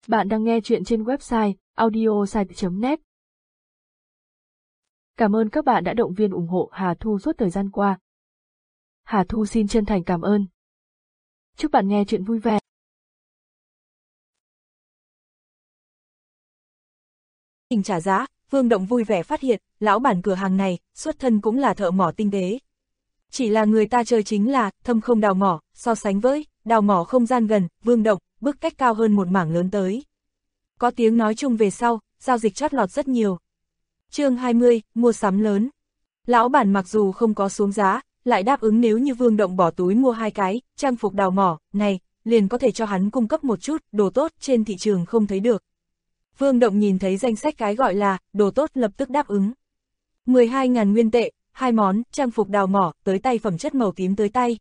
Bạn đang nghe chuyện trên website audiosite.net. Cảm ơn các bạn đã động viên ủng hộ Hà Thu suốt thời gian qua. Hà Thu xin chân thành cảm ơn. Chúc bạn nghe chuyện vui vẻ. Hình trả giá, Vương Động vui vẻ phát hiện, lão bản cửa hàng này, xuất thân cũng là thợ mỏ tinh tế. Chỉ là người ta chơi chính là, thâm không đào mỏ, so sánh với, đào mỏ không gian gần, Vương Động, bước cách cao hơn một mảng lớn tới. Có tiếng nói chung về sau, giao dịch chót lọt rất nhiều. Chương 20, mua sắm lớn. Lão bản mặc dù không có xuống giá, lại đáp ứng nếu như Vương Động bỏ túi mua 2 cái, trang phục đào mỏ, này, liền có thể cho hắn cung cấp một chút, đồ tốt trên thị trường không thấy được. Vương Động nhìn thấy danh sách cái gọi là, đồ tốt lập tức đáp ứng. 12.000 nguyên tệ, 2 món, trang phục đào mỏ, tới tay phẩm chất màu tím tới tay.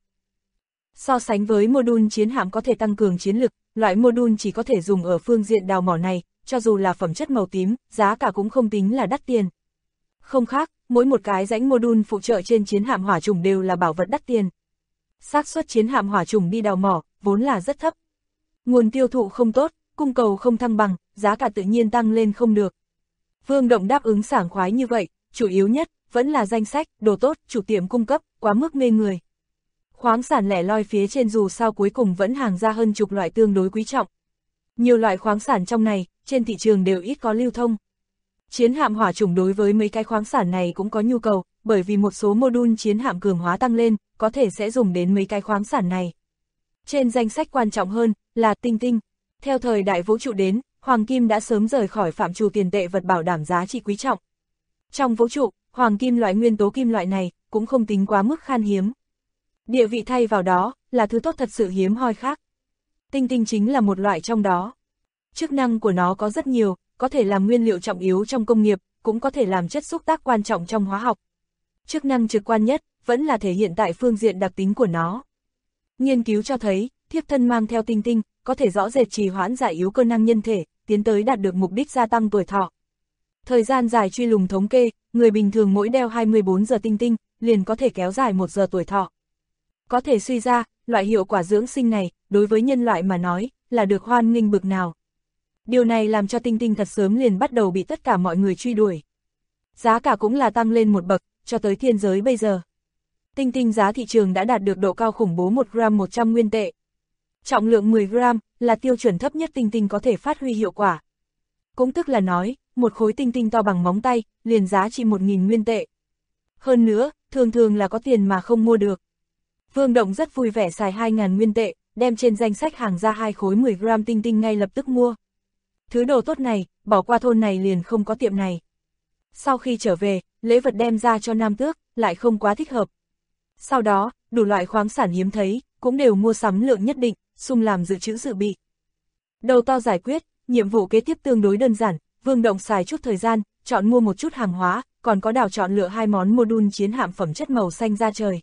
So sánh với module chiến hạm có thể tăng cường chiến lực, loại module chỉ có thể dùng ở phương diện đào mỏ này, cho dù là phẩm chất màu tím, giá cả cũng không tính là đắt tiền. Không khác, mỗi một cái rãnh module phụ trợ trên chiến hạm hỏa trùng đều là bảo vật đắt tiền. Xác suất chiến hạm hỏa trùng đi đào mỏ, vốn là rất thấp. Nguồn tiêu thụ không tốt, cung cầu không thăng bằng, giá cả tự nhiên tăng lên không được. Vương Động đáp ứng sảng khoái như vậy, chủ yếu nhất, vẫn là danh sách, đồ tốt, chủ tiệm cung cấp, quá mức mê người. Khoáng sản lẻ loi phía trên dù sao cuối cùng vẫn hàng ra hơn chục loại tương đối quý trọng. Nhiều loại khoáng sản trong này, trên thị trường đều ít có lưu thông. Chiến hạm hỏa trùng đối với mấy cái khoáng sản này cũng có nhu cầu, bởi vì một số module chiến hạm cường hóa tăng lên, có thể sẽ dùng đến mấy cái khoáng sản này. Trên danh sách quan trọng hơn, là tinh tinh. Theo thời đại vũ trụ đến, hoàng kim đã sớm rời khỏi phạm trù tiền tệ vật bảo đảm giá trị quý trọng. Trong vũ trụ, hoàng kim loại nguyên tố kim loại này, cũng không tính quá mức khan hiếm. Địa vị thay vào đó, là thứ tốt thật sự hiếm hoi khác. Tinh tinh chính là một loại trong đó. Chức năng của nó có rất nhiều, có thể làm nguyên liệu trọng yếu trong công nghiệp, cũng có thể làm chất xúc tác quan trọng trong hóa học. Chức năng trực quan nhất, vẫn là thể hiện tại phương diện đặc tính của nó. Nghiên cứu cho thấy, thiếp thân mang theo tinh tinh, có thể rõ rệt trì hoãn giải yếu cơ năng nhân thể, tiến tới đạt được mục đích gia tăng tuổi thọ. Thời gian dài truy lùng thống kê, người bình thường mỗi đeo 24 giờ tinh tinh, liền có thể kéo dài 1 giờ tuổi thọ. Có thể suy ra, loại hiệu quả dưỡng sinh này, đối với nhân loại mà nói, là được hoan nghênh bực nào. Điều này làm cho tinh tinh thật sớm liền bắt đầu bị tất cả mọi người truy đuổi. Giá cả cũng là tăng lên một bậc, cho tới thiên giới bây giờ. Tinh tinh giá thị trường đã đạt được độ cao khủng bố 1 gram 100 nguyên tệ. Trọng lượng 10 gram, là tiêu chuẩn thấp nhất tinh tinh có thể phát huy hiệu quả. Cũng tức là nói, một khối tinh tinh to bằng móng tay, liền giá trị 1.000 nguyên tệ. Hơn nữa, thường thường là có tiền mà không mua được. Vương Động rất vui vẻ xài 2.000 nguyên tệ, đem trên danh sách hàng ra 2 khối 10 gram tinh tinh ngay lập tức mua. Thứ đồ tốt này, bỏ qua thôn này liền không có tiệm này. Sau khi trở về, lễ vật đem ra cho Nam Tước, lại không quá thích hợp. Sau đó, đủ loại khoáng sản hiếm thấy, cũng đều mua sắm lượng nhất định, sung làm dự trữ dự bị. Đầu to giải quyết, nhiệm vụ kế tiếp tương đối đơn giản, Vương Động xài chút thời gian, chọn mua một chút hàng hóa, còn có đào chọn lựa 2 món module chiến hạm phẩm chất màu xanh da trời.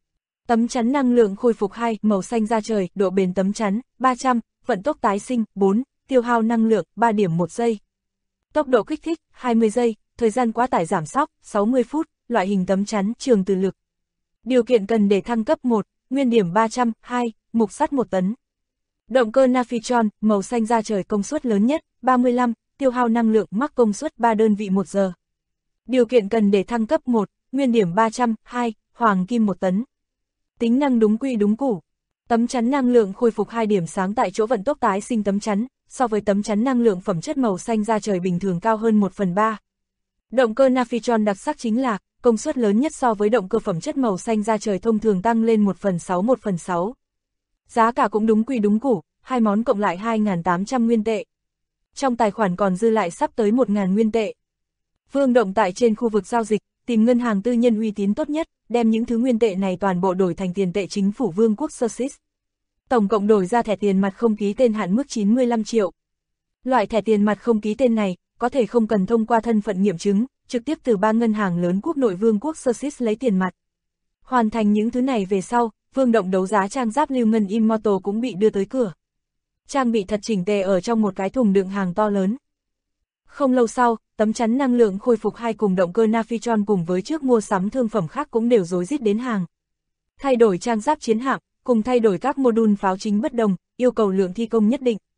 Tấm chắn năng lượng khôi phục 2, màu xanh da trời, độ bền tấm chắn, 300, vận tốc tái sinh, 4, tiêu hao năng lượng, 3 điểm 1 giây. Tốc độ kích thích, 20 giây, thời gian quá tải giảm sóc, 60 phút, loại hình tấm chắn, trường từ lực. Điều kiện cần để thăng cấp 1, nguyên điểm 300, 2, mục sắt 1 tấn. Động cơ Navitron, màu xanh da trời công suất lớn nhất, 35, tiêu hao năng lượng mắc công suất 3 đơn vị 1 giờ. Điều kiện cần để thăng cấp 1, nguyên điểm 300, 2, hoàng kim 1 tấn. Tính năng đúng quy đúng củ. Tấm chắn năng lượng khôi phục 2 điểm sáng tại chỗ vận tốc tái sinh tấm chắn, so với tấm chắn năng lượng phẩm chất màu xanh da trời bình thường cao hơn 1/3. Động cơ Navitron đặc sắc chính là, công suất lớn nhất so với động cơ phẩm chất màu xanh da trời thông thường tăng lên 1/6. Giá cả cũng đúng quy đúng củ, 2 món cộng lại 2.800 nguyên tệ. Trong tài khoản còn dư lại sắp tới 1.000 nguyên tệ. Vương Động tại trên khu vực giao dịch, tìm ngân hàng tư nhân uy tín tốt nhất, đem những thứ nguyên tệ này toàn bộ đổi thành tiền tệ chính phủ Vương quốc Sussex. Tổng cộng đổi ra thẻ tiền mặt không ký tên hạn mức 95 triệu. Loại thẻ tiền mặt không ký tên này, có thể không cần thông qua thân phận nghiệm chứng, trực tiếp từ 3 ngân hàng lớn quốc nội Vương quốc Sussex lấy tiền mặt. Hoàn thành những thứ này về sau, Vương Động đấu giá trang giáp lưu ngân Immortal cũng bị đưa tới cửa. Trang bị thật chỉnh tề ở trong một cái thùng đựng hàng to lớn. Không lâu sau, tấm chắn năng lượng khôi phục 2 cùng động cơ Navitron cùng với trước mua sắm thương phẩm khác cũng đều rối rít đến hàng. Thay đổi trang giáp chiến hạm, cùng thay đổi các module pháo chính bất đồng, yêu cầu lượng thi công nhất định.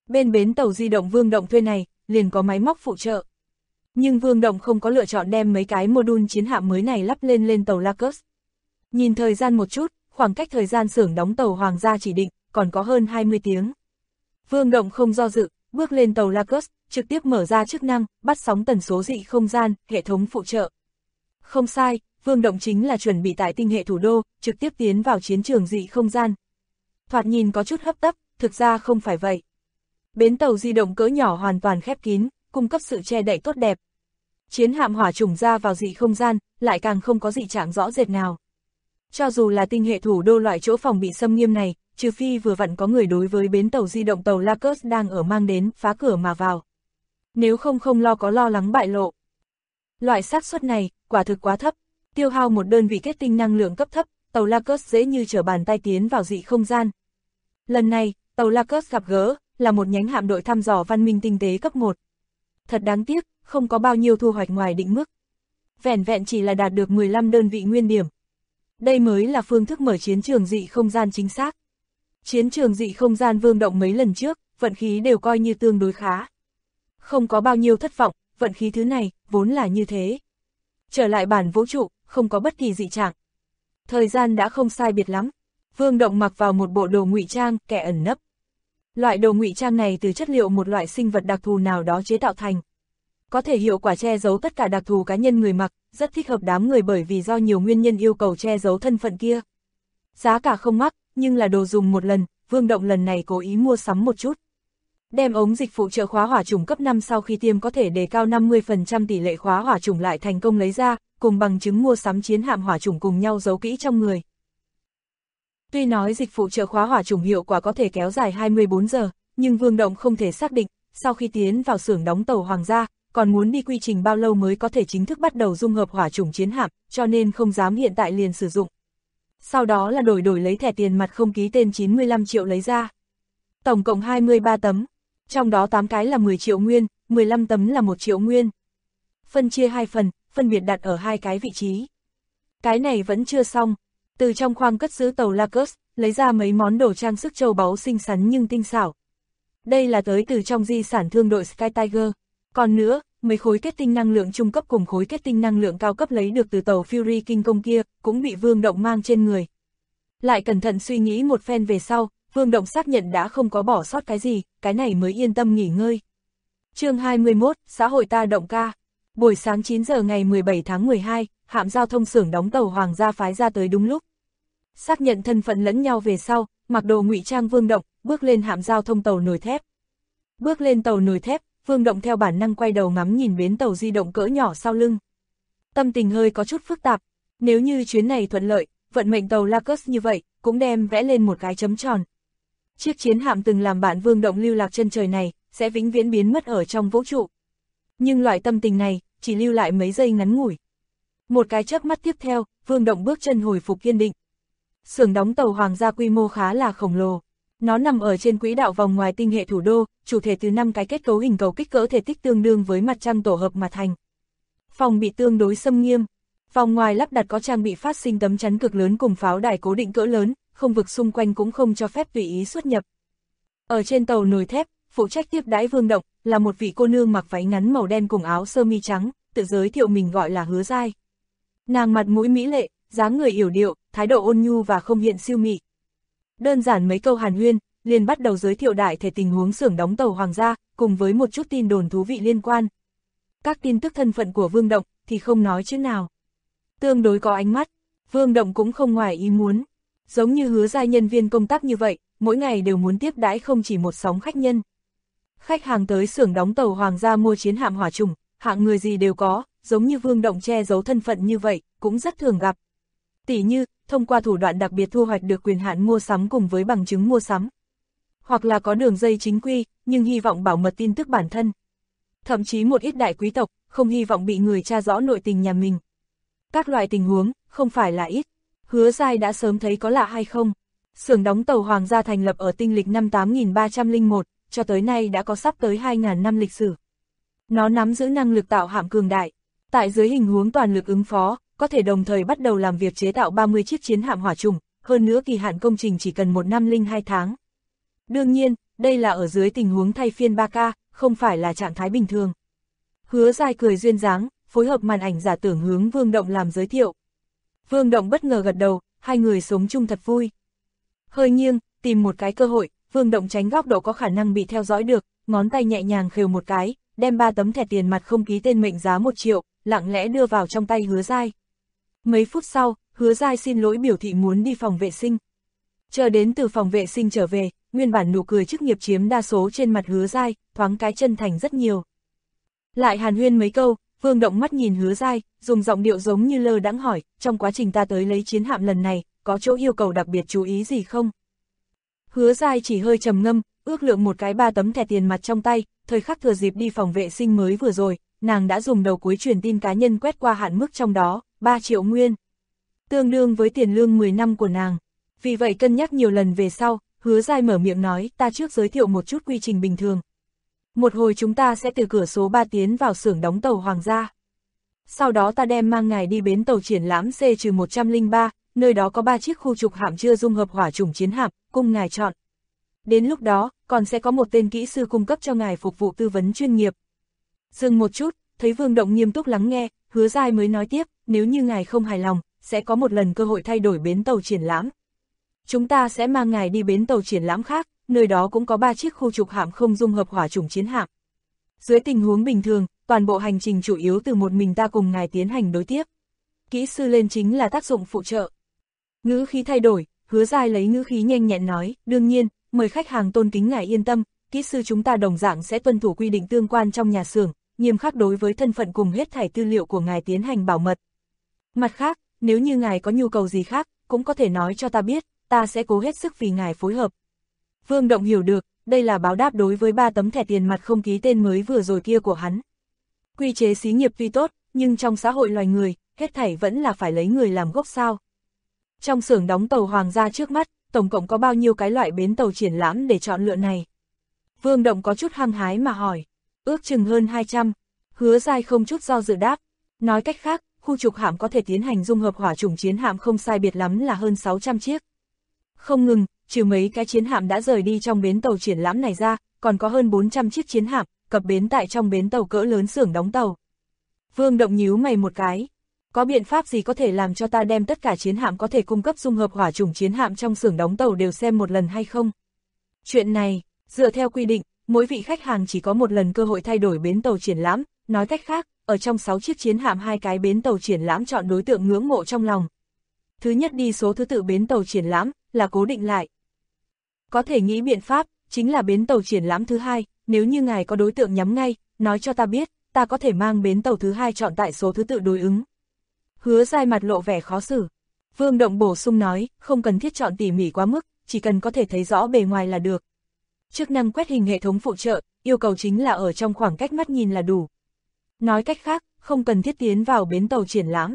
Bên bến tàu di động Vương Động thuê này, liền có máy móc phụ trợ. Nhưng Vương Động không có lựa chọn đem mấy cái module chiến hạm mới này lắp lên tàu Lacus. Nhìn thời gian một chút, khoảng cách thời gian xưởng đóng tàu Hoàng gia chỉ định, còn có hơn 20 tiếng. Vương Động không do dự, bước lên tàu Lacus, trực tiếp mở ra chức năng, bắt sóng tần số dị không gian, hệ thống phụ trợ. Không sai, Vương Động chính là chuẩn bị tại tinh hệ thủ đô, trực tiếp tiến vào chiến trường dị không gian. Thoạt nhìn có chút hấp tấp, thực ra không phải vậy. Bến tàu di động cỡ nhỏ hoàn toàn khép kín, cung cấp sự che đậy tốt đẹp. Chiến hạm hỏa chủng ra vào dị không gian, lại càng không có dị trạng rõ rệt nào. Cho dù là tinh hệ thủ đô loại chỗ phòng bị xâm nghiêm này, trừ phi vừa vặn có người đối với bến tàu di động tàu Lacus đang ở mang đến, phá cửa mà vào. Nếu không có lo lắng bại lộ. Loại xác suất này, quả thực quá thấp, tiêu hao một đơn vị kết tinh năng lượng cấp thấp, tàu Lacus dễ như trở bàn tay tiến vào dị không gian. Lần này, tàu Lacus gặp gỡ, là một nhánh hạm đội thăm dò văn minh tinh tế cấp 1. Thật đáng tiếc, không có bao nhiêu thu hoạch ngoài định mức. Vẻn vẹn chỉ là đạt được 15 đơn vị nguyên điểm. Đây mới là phương thức mở chiến trường dị không gian chính xác. Chiến trường dị không gian Vương Động mấy lần trước, vận khí đều coi như tương đối khá. Không có bao nhiêu thất vọng, vận khí thứ này, vốn là như thế. Trở lại bản vũ trụ, không có bất kỳ dị trạng. Thời gian đã không sai biệt lắm. Vương Động mặc vào một bộ đồ ngụy trang, kẻ ẩn nấp. Loại đồ ngụy trang này từ chất liệu một loại sinh vật đặc thù nào đó chế tạo thành. Có thể hiệu quả che giấu tất cả đặc thù cá nhân người mặc, rất thích hợp đám người bởi vì do nhiều nguyên nhân yêu cầu che giấu thân phận kia. Giá cả không mắc, nhưng là đồ dùng một lần, Vương Động lần này cố ý mua sắm một chút. Đem ống dịch phụ trợ khóa hỏa chủng cấp 5 sau khi tiêm có thể đề cao 50% tỷ lệ khóa hỏa chủng lại thành công lấy ra, cùng bằng chứng mua sắm chiến hạm hỏa chủng cùng nhau giấu kỹ trong người. Tuy nói dịch phụ trợ khóa hỏa chủng hiệu quả có thể kéo dài 24 giờ, nhưng Vương Động không thể xác định, sau khi tiến vào xưởng đóng tàu Hoàng gia, còn muốn đi quy trình bao lâu mới có thể chính thức bắt đầu dung hợp hỏa chủng chiến hạm, cho nên không dám hiện tại liền sử dụng. Sau đó là đổi lấy thẻ tiền mặt không ký tên 95 triệu lấy ra. Tổng cộng 23 tấm, trong đó 8 cái là 10 triệu nguyên, 15 tấm là 1 triệu nguyên. Phân chia 2 phần, phân biệt đặt ở 2 cái vị trí. Cái này vẫn chưa xong, từ trong khoang cất giữ tàu Lacus, lấy ra mấy món đồ trang sức châu báu xinh xắn nhưng tinh xảo. Đây là tới từ trong di sản thương đội Sky Tiger. Còn nữa, mấy khối kết tinh năng lượng trung cấp cùng khối kết tinh năng lượng cao cấp lấy được từ tàu Fury Kinh Công kia, cũng bị Vương Động mang trên người. Lại cẩn thận suy nghĩ một phen về sau, Vương Động xác nhận đã không có bỏ sót cái gì, cái này mới yên tâm nghỉ ngơi. Chương 21, xã hội ta động ca. Buổi sáng 9 giờ ngày 17 tháng 12, hạm giao thông xưởng đóng tàu Hoàng gia phái ra tới đúng lúc. Xác nhận thân phận lẫn nhau về sau, mặc đồ ngụy trang Vương Động, bước lên hạm giao thông tàu nồi thép. Bước lên tàu nồi thép, Vương Động theo bản năng quay đầu ngắm nhìn bến tàu di động cỡ nhỏ sau lưng. Tâm tình hơi có chút phức tạp, nếu như chuyến này thuận lợi, vận mệnh tàu Lacus như vậy, cũng đem vẽ lên một cái chấm tròn. Chiếc chiến hạm từng làm bạn Vương Động lưu lạc chân trời này, sẽ vĩnh viễn biến mất ở trong vũ trụ. Nhưng loại tâm tình này, chỉ lưu lại mấy giây ngắn ngủi. Một cái chớp mắt tiếp theo, Vương Động bước chân hồi phục kiên định. Xưởng đóng tàu Hoàng gia quy mô khá là khổng lồ. Nó nằm ở trên quỹ đạo vòng ngoài tinh hệ thủ đô, chủ thể từ 5 cái kết cấu hình cầu kích cỡ thể tích tương đương với mặt trăng tổ hợp mà thành. Phòng bị tương đối xâm nghiêm. Vòng ngoài lắp đặt có trang bị phát sinh tấm chắn cực lớn cùng pháo đài cố định cỡ lớn, không vực xung quanh cũng không cho phép tùy ý xuất nhập. Ở trên tàu nồi thép, phụ trách tiếp đãi Vương Động, là một vị cô nương mặc váy ngắn màu đen cùng áo sơ mi trắng, tự giới thiệu mình gọi là Hứa Giai. Nàng mặt mũi mỹ lệ, dáng người yểu điệu, thái độ ôn nhu và không hiện siêu mị. Đơn giản mấy câu hàn huyên, liền bắt đầu giới thiệu đại thể tình huống xưởng đóng tàu Hoàng gia, cùng với một chút tin đồn thú vị liên quan. Các tin tức thân phận của Vương Động thì không nói chữ nào. Tương đối có ánh mắt, Vương Động cũng không ngoài ý muốn. Giống như Hứa Giai nhân viên công tác như vậy, mỗi ngày đều muốn tiếp đãi không chỉ một sóng khách nhân. Khách hàng tới xưởng đóng tàu Hoàng gia mua chiến hạm hỏa chủng, hạng người gì đều có, giống như Vương Động che giấu thân phận như vậy, cũng rất thường gặp. Tỉ như, thông qua thủ đoạn đặc biệt thu hoạch được quyền hạn mua sắm cùng với bằng chứng mua sắm. Hoặc là có đường dây chính quy, nhưng hy vọng bảo mật tin tức bản thân. Thậm chí một ít đại quý tộc, không hy vọng bị người tra rõ nội tình nhà mình. Các loại tình huống, không phải là ít. Hứa Giai đã sớm thấy có lạ hay không? Xưởng đóng tàu Hoàng gia thành lập ở tinh lịch năm 8301, cho tới nay đã có sắp tới 2.000 năm lịch sử. Nó nắm giữ năng lực tạo hạm cường đại. Tại dưới hình huống toàn lực ứng phó, có thể đồng thời bắt đầu làm việc chế tạo 30 chiếc chiến hạm hỏa chủng, hơn nữa kỳ hạn công trình chỉ cần 1 năm 02 tháng. Đương nhiên, đây là ở dưới tình huống thay phiên 3K, không phải là trạng thái bình thường. Hứa Giai cười duyên dáng, phối hợp màn ảnh giả tưởng hướng Vương Động làm giới thiệu. Vương Động bất ngờ gật đầu, hai người sống chung thật vui. Hơi nghiêng, tìm một cái cơ hội, Vương Động tránh góc độ có khả năng bị theo dõi được, ngón tay nhẹ nhàng khều một cái, đem 3 tấm thẻ tiền mặt không ký tên mệnh giá 1 triệu, lặng lẽ đưa vào trong tay Hứa Giai. Mấy phút sau, Hứa Giai xin lỗi biểu thị muốn đi phòng vệ sinh. Chờ đến từ phòng vệ sinh trở về, nguyên bản nụ cười chức nghiệp chiếm đa số trên mặt Hứa Giai, thoáng cái chân thành rất nhiều. Lại hàn huyên mấy câu, Vương Động mắt nhìn Hứa Giai, dùng giọng điệu giống như lơ đãng hỏi, trong quá trình ta tới lấy chiến hạm lần này, có chỗ yêu cầu đặc biệt chú ý gì không? Hứa Giai chỉ hơi trầm ngâm, ước lượng một cái 3 tấm thẻ tiền mặt trong tay, thời khắc thừa dịp đi phòng vệ sinh mới vừa rồi, nàng đã dùng đầu cuối truyền tin cá nhân quét qua hạn mức trong đó, 3 triệu nguyên. Tương đương với tiền lương 10 năm của nàng. Vì vậy cân nhắc nhiều lần về sau, Hứa Giai mở miệng nói, ta trước giới thiệu một chút quy trình bình thường. Một hồi chúng ta sẽ từ cửa số 3 tiến vào xưởng đóng tàu Hoàng gia. Sau đó ta đem mang ngài đi bến tàu triển lãm C-103, nơi đó có 3 chiếc khu trục hạm chưa dung hợp hỏa chủng chiến hạm, cung ngài chọn. Đến lúc đó, còn sẽ có một tên kỹ sư cung cấp cho ngài phục vụ tư vấn chuyên nghiệp. Dừng một chút, thấy Vương Động nghiêm túc lắng nghe, Hứa Giai mới nói tiếp, nếu như ngài không hài lòng, sẽ có một lần cơ hội thay đổi bến tàu triển lãm. Chúng ta sẽ mang ngài đi bến tàu triển lãm khác, nơi đó cũng có 3 chiếc khu trục hạm không dung hợp hỏa chủng chiến hạm. Dưới tình huống bình thường, toàn bộ hành trình chủ yếu từ một mình ta cùng ngài tiến hành đối tiếp. Kỹ sư lên chính là tác dụng phụ trợ. Ngữ khí thay đổi, Hứa Giai lấy ngữ khí nhanh nhẹn nói, đương nhiên, mời khách hàng tôn kính ngài yên tâm, kỹ sư chúng ta đồng dạng sẽ tuân thủ quy định tương quan trong nhà xưởng, nghiêm khắc đối với thân phận cùng hết thảy tư liệu của ngài tiến hành bảo mật. Mặt khác, nếu như ngài có nhu cầu gì khác, cũng có thể nói cho ta biết, ta sẽ cố hết sức vì ngài phối hợp. Vương Động hiểu được, đây là báo đáp đối với 3 tấm thẻ tiền mặt không ký tên mới vừa rồi kia của hắn. Quy chế xí nghiệp tuy tốt, nhưng trong xã hội loài người, hết thảy vẫn là phải lấy người làm gốc sao. Trong xưởng đóng tàu Hoàng gia trước mắt, tổng cộng có bao nhiêu cái loại bến tàu triển lãm để chọn lựa này? Vương Động có chút hăng hái mà hỏi. Ước chừng hơn 200. Hứa Giai không chút do dự đáp. Nói cách khác, khu trục hạm có thể tiến hành dung hợp hỏa chủng chiến hạm không sai biệt lắm là hơn 600 chiếc. Không ngừng, trừ mấy cái chiến hạm đã rời đi trong bến tàu triển lãm này ra, còn có hơn 400 chiếc chiến hạm, cập bến tại trong bến tàu cỡ lớn xưởng đóng tàu. Vương Động nhíu mày một cái. Có biện pháp gì có thể làm cho ta đem tất cả chiến hạm có thể cung cấp dung hợp hỏa chủng chiến hạm trong xưởng đóng tàu đều xem một lần hay không? Chuyện này, dựa theo quy định, mỗi vị khách hàng chỉ có một lần cơ hội thay đổi bến tàu triển lãm, nói cách khác, ở trong 6 chiếc chiến hạm 2 cái bến tàu triển lãm chọn đối tượng ngưỡng mộ trong lòng. Thứ nhất đi số thứ tự bến tàu triển lãm, là cố định lại. Có thể nghĩ biện pháp, chính là bến tàu triển lãm thứ 2, nếu như ngài có đối tượng nhắm ngay, nói cho ta biết, ta có thể mang bến tàu thứ 2 chọn tại số thứ tự đối ứng. Hứa Giai mặt lộ vẻ khó xử. Vương Động bổ sung nói, không cần thiết chọn tỉ mỉ quá mức, chỉ cần có thể thấy rõ bề ngoài là được. Chức năng quét hình hệ thống phụ trợ, yêu cầu chính là ở trong khoảng cách mắt nhìn là đủ. Nói cách khác, không cần thiết tiến vào bến tàu triển lãm.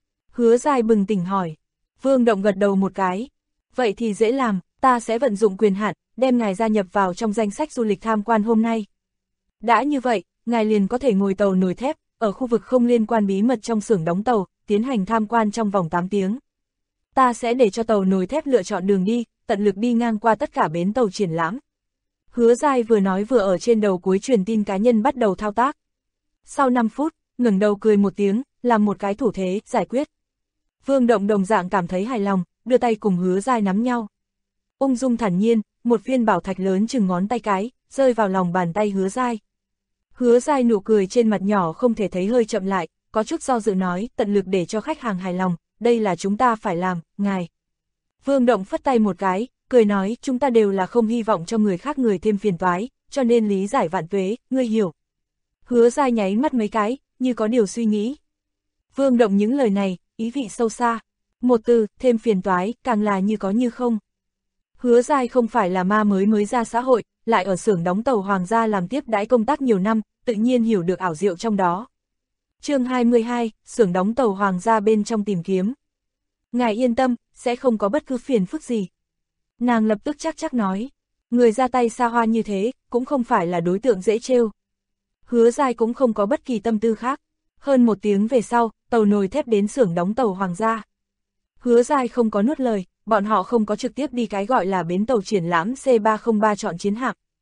Hứa Giai bừng tỉnh hỏi. Vương Động gật đầu một cái. Vậy thì dễ làm, ta sẽ vận dụng quyền hạn, đem ngài gia nhập vào trong danh sách du lịch tham quan hôm nay. Đã như vậy, ngài liền có thể ngồi tàu nồi thép, ở khu vực không liên quan bí mật trong xưởng đóng tàu, tiến hành tham quan trong vòng 8 tiếng. Ta sẽ để cho tàu nồi thép lựa chọn đường đi, tận lực đi ngang qua tất cả bến tàu triển lãm. Hứa Giai vừa nói vừa ở trên đầu cuối truyền tin cá nhân bắt đầu thao tác. Sau 5 phút, ngẩng đầu cười một tiếng, làm một cái thủ thế, giải quyết. Vương Động đồng dạng cảm thấy hài lòng, đưa tay cùng Hứa Giai nắm nhau. Ung dung thản nhiên, một viên bảo thạch lớn chừng ngón tay cái, rơi vào lòng bàn tay Hứa Giai. Hứa Giai nụ cười trên mặt nhỏ không thể thấy hơi chậm lại, có chút do dự nói, tận lực để cho khách hàng hài lòng, đây là chúng ta phải làm, ngài. Vương Động phất tay một cái, cười nói, chúng ta đều là không hy vọng cho người khác người thêm phiền toái, cho nên lý giải vạn tuế, ngươi hiểu. Hứa Giai nháy mắt mấy cái, như có điều suy nghĩ. Vương Động những lời này, ý vị sâu xa. Một từ, thêm phiền toái, càng là như có như không. Hứa Giai không phải là ma mới ra xã hội, lại ở xưởng đóng tàu Hoàng gia làm tiếp đãi công tác nhiều năm, tự nhiên hiểu được ảo diệu trong đó. Chương 22, xưởng đóng tàu Hoàng gia bên trong tìm kiếm. Ngài yên tâm, sẽ không có bất cứ phiền phức gì. Nàng lập tức chắc nói, người ra tay xa hoa như thế, cũng không phải là đối tượng dễ trêu. Hứa Giai cũng không có bất kỳ tâm tư khác. Hơn 1 tiếng về sau, tàu nồi thép đến xưởng đóng tàu Hoàng gia. Hứa Giai không có nuốt lời, bọn họ không có trực tiếp đi cái gọi là bến tàu triển lãm C303 chọn chiến hạm,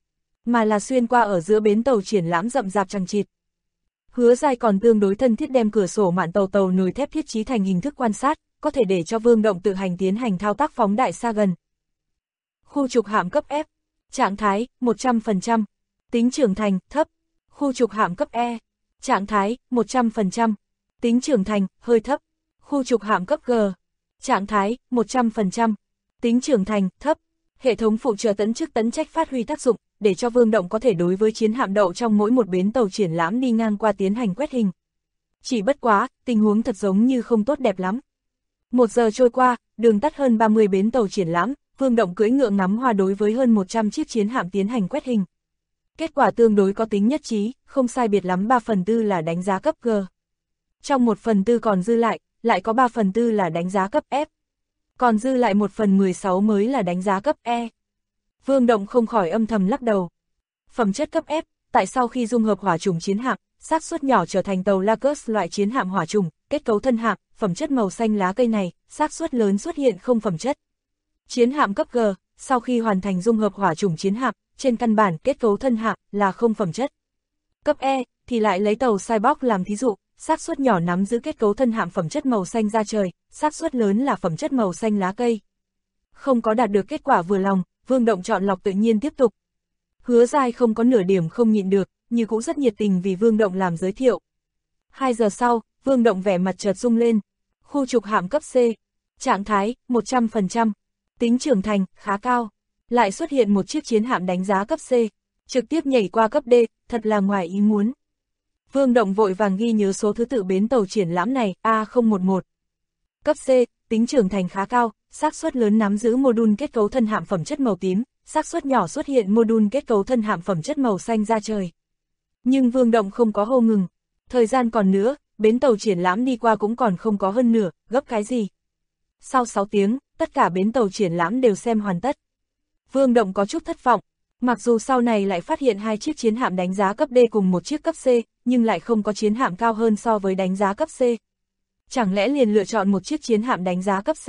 mà là xuyên qua ở giữa bến tàu triển lãm rậm rạp chằng chịt. Hứa Giai còn tương đối thân thiết đem cửa sổ mạn tàu nồi thép thiết trí thành hình thức quan sát, có thể để cho Vương Động tự hành tiến hành thao tác phóng đại xa gần. Khu trục hạm cấp F, trạng thái 100%, tính trưởng thành thấp. Khu trục hạm cấp E, trạng thái 100%, tính trưởng thành hơi thấp. Khu trục hạm cấp G, trạng thái 100%, tính trưởng thành thấp. Hệ thống phụ trợ tấn chức tấn trách phát huy tác dụng, để cho Vương Động có thể đối với chiến hạm đậu trong mỗi một bến tàu triển lãm đi ngang qua tiến hành quét hình. Chỉ bất quá, tình huống thật giống như không tốt đẹp lắm. 1 giờ trôi qua, đường tắt hơn 30 bến tàu triển lãm, Vương Động cưỡi ngựa ngắm hoa đối với hơn 100 chiếc chiến hạm tiến hành quét hình. Kết quả tương đối có tính nhất trí, không sai biệt lắm 3/4 là đánh giá cấp G. Trong 1/4 còn dư lại có 3/4 là đánh giá cấp F. Còn dư lại 1/16 mới là đánh giá cấp E. Vương Động không khỏi âm thầm lắc đầu. Phẩm chất cấp F, tại sau khi dung hợp hỏa trùng chiến hạm, xác suất nhỏ trở thành tàu Lacus loại chiến hạm hỏa trùng, kết cấu thân hạm, phẩm chất màu xanh lá cây này, xác suất lớn xuất hiện không phẩm chất. Chiến hạm cấp G, sau khi hoàn thành dung hợp hỏa trùng chiến hạm, trên căn bản kết cấu thân hạm là không phẩm chất. Cấp E thì lại lấy tàu Cyborg làm thí dụ, xác suất nhỏ nắm giữ kết cấu thân hạm phẩm chất màu xanh da trời, xác suất lớn là phẩm chất màu xanh lá cây. Không có đạt được kết quả vừa lòng, Vương Động chọn lọc tự nhiên tiếp tục. Hứa Giai không có nửa điểm không nhịn được, nhưng cũng rất nhiệt tình vì Vương Động làm giới thiệu. 2 giờ sau, Vương Động vẻ mặt chợt rung lên. Khu trục hạm cấp C, trạng thái 100%, tính trưởng thành khá cao. Lại xuất hiện một chiếc chiến hạm đánh giá cấp C, trực tiếp nhảy qua cấp D, thật là ngoài ý muốn. Vương Động vội vàng ghi nhớ số thứ tự bến tàu triển lãm này, A011. Cấp C, tính trưởng thành khá cao, xác suất lớn nắm giữ mô đun kết cấu thân hạm phẩm chất màu tím, xác suất nhỏ xuất hiện mô đun kết cấu thân hạm phẩm chất màu xanh da trời. Nhưng Vương Động không có hô ngừng. Thời gian còn nữa, bến tàu triển lãm đi qua cũng còn không có hơn nửa, gấp cái gì. Sau 6 tiếng, tất cả bến tàu triển lãm đều xem hoàn tất. Vương Động có chút thất vọng, mặc dù sau này lại phát hiện 2 chiếc chiến hạm đánh giá cấp D cùng một chiếc cấp C, nhưng lại không có chiến hạm cao hơn so với đánh giá cấp C. Chẳng lẽ liền lựa chọn một chiếc chiến hạm đánh giá cấp C?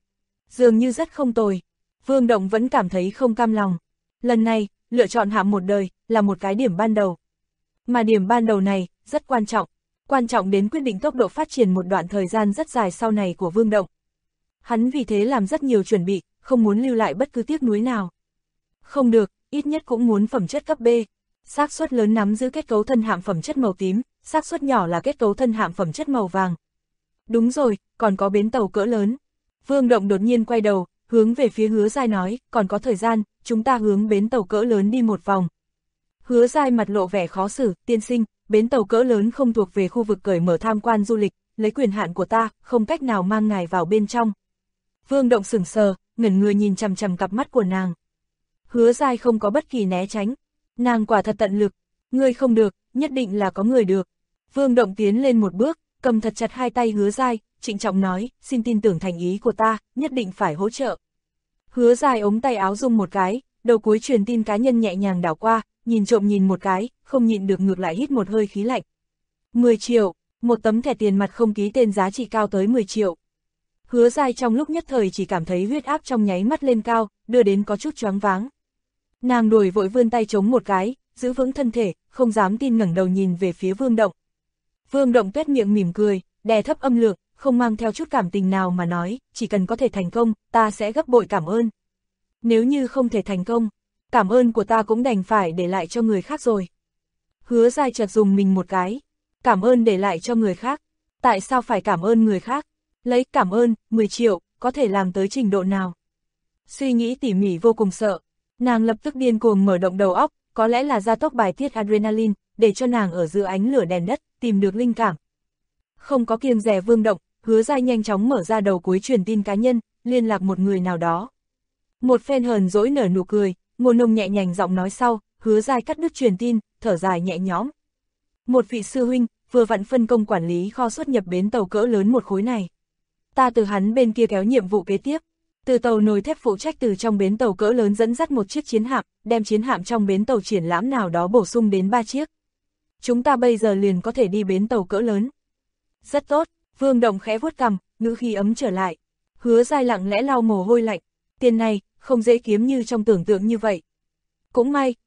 Dường như rất không tồi. Vương Động vẫn cảm thấy không cam lòng. Lần này, lựa chọn hạm một đời, là một cái điểm ban đầu. Mà điểm ban đầu này, rất quan trọng đến quyết định tốc độ phát triển một đoạn thời gian rất dài sau này của Vương Động. Hắn vì thế làm rất nhiều chuẩn bị, không muốn lưu lại bất cứ tiếc nuối nào. Không được, ít nhất cũng muốn phẩm chất cấp B. Xác suất lớn nắm giữ kết cấu thân hạm phẩm chất màu tím, xác suất nhỏ là kết cấu thân hạm phẩm chất màu vàng. Đúng rồi, còn có bến tàu cỡ lớn. Vương Động đột nhiên quay đầu, hướng về phía Hứa Giai nói, còn có thời gian, chúng ta hướng bến tàu cỡ lớn đi một vòng. Hứa Giai mặt lộ vẻ khó xử, tiên sinh, bến tàu cỡ lớn không thuộc về khu vực cởi mở tham quan du lịch, lấy quyền hạn của ta, không cách nào mang ngài vào bên trong. Vương Động sững sờ, ngẩn người nhìn chằm chằm cặp mắt của nàng. Hứa Giai không có bất kỳ né tránh, nàng quả thật tận lực, ngươi không được, nhất định là có người được. Vương Động tiến lên một bước, cầm thật chặt hai tay Hứa Giai, trịnh trọng nói, xin tin tưởng thành ý của ta, nhất định phải hỗ trợ. Hứa Giai ống tay áo rung một cái, đầu cuối truyền tin cá nhân nhẹ nhàng đảo qua, nhìn trộm nhìn một cái, không nhịn được ngược lại hít một hơi khí lạnh. 10 triệu, một tấm thẻ tiền mặt không ký tên giá trị cao tới 10 triệu. Hứa Giai trong lúc nhất thời chỉ cảm thấy huyết áp trong nháy mắt lên cao, đưa đến có chút choáng váng. Nàng đuổi vội vươn tay chống một cái, giữ vững thân thể, không dám tin ngẩng đầu nhìn về phía Vương Động. Vương Động tuét miệng mỉm cười, đè thấp âm lượng, không mang theo chút cảm tình nào mà nói, chỉ cần có thể thành công, ta sẽ gấp bội cảm ơn. Nếu như không thể thành công, cảm ơn của ta cũng đành phải để lại cho người khác rồi. Hứa Giai chợt dùng mình một cái, cảm ơn để lại cho người khác, tại sao phải cảm ơn người khác? Lấy cảm ơn, 10 triệu, có thể làm tới trình độ nào? Suy nghĩ tỉ mỉ vô cùng sợ, nàng lập tức điên cuồng mở động đầu óc, có lẽ là gia tốc bài tiết adrenaline, để cho nàng ở giữa ánh lửa đèn đất, tìm được linh cảm. Không có kiêng dè Vương Động, Hứa Giai nhanh chóng mở ra đầu cuối truyền tin cá nhân, liên lạc một người nào đó. Một phen hờn dỗi nở nụ cười, Ngô Nông nhẹ nhàng giọng nói sau, Hứa Giai cắt đứt truyền tin, thở dài nhẹ nhõm. Một vị sư huynh, vừa vặn phân công quản lý kho xuất nhập bến tàu cỡ lớn một khối này. Ta từ hắn bên kia kéo nhiệm vụ kế tiếp. Từ tàu nồi thép phụ trách từ trong bến tàu cỡ lớn dẫn dắt một chiếc chiến hạm, đem chiến hạm trong bến tàu triển lãm nào đó bổ sung đến 3 chiếc. Chúng ta bây giờ liền có thể đi bến tàu cỡ lớn. Rất tốt, Vương Động khẽ vuốt cằm, ngữ khí ấm trở lại. Hứa Giai lặng lẽ lau mồ hôi lạnh. Tiền này, không dễ kiếm như trong tưởng tượng như vậy. Cũng may,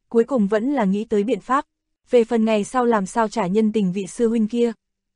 cuối cùng vẫn là nghĩ tới biện pháp. Về phần ngày sau làm sao trả nhân tình vị sư huynh kia.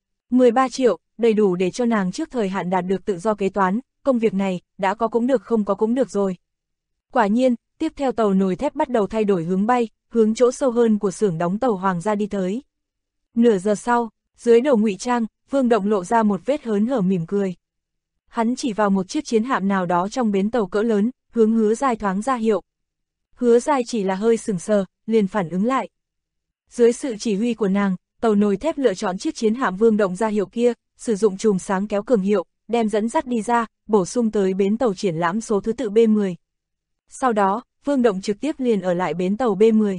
13 triệu, đầy đủ để cho nàng trước thời hạn đạt được tự do kế toán, công việc này, đã có cũng được không có cũng được rồi. Quả nhiên, tiếp theo tàu nồi thép bắt đầu thay đổi hướng bay, hướng chỗ sâu hơn của xưởng đóng tàu Hoàng gia đi tới. Nửa giờ sau, dưới đầu ngụy trang, Vương Động lộ ra một vết hớn hở mỉm cười. Hắn chỉ vào một chiếc chiến hạm nào đó trong bến tàu cỡ lớn, hướng Hứa Giai thoáng ra hiệu. Hứa Giai chỉ là hơi sừng sờ, liền phản ứng lại. Dưới sự chỉ huy của nàng, tàu nồi thép lựa chọn chiếc chiến hạm Vương Động ra hiệu kia, sử dụng chùm sáng kéo cường hiệu, đem dẫn dắt đi ra, bổ sung tới bến tàu triển lãm số thứ tự B10. Sau đó, Vương Động trực tiếp liền ở lại bến tàu B10.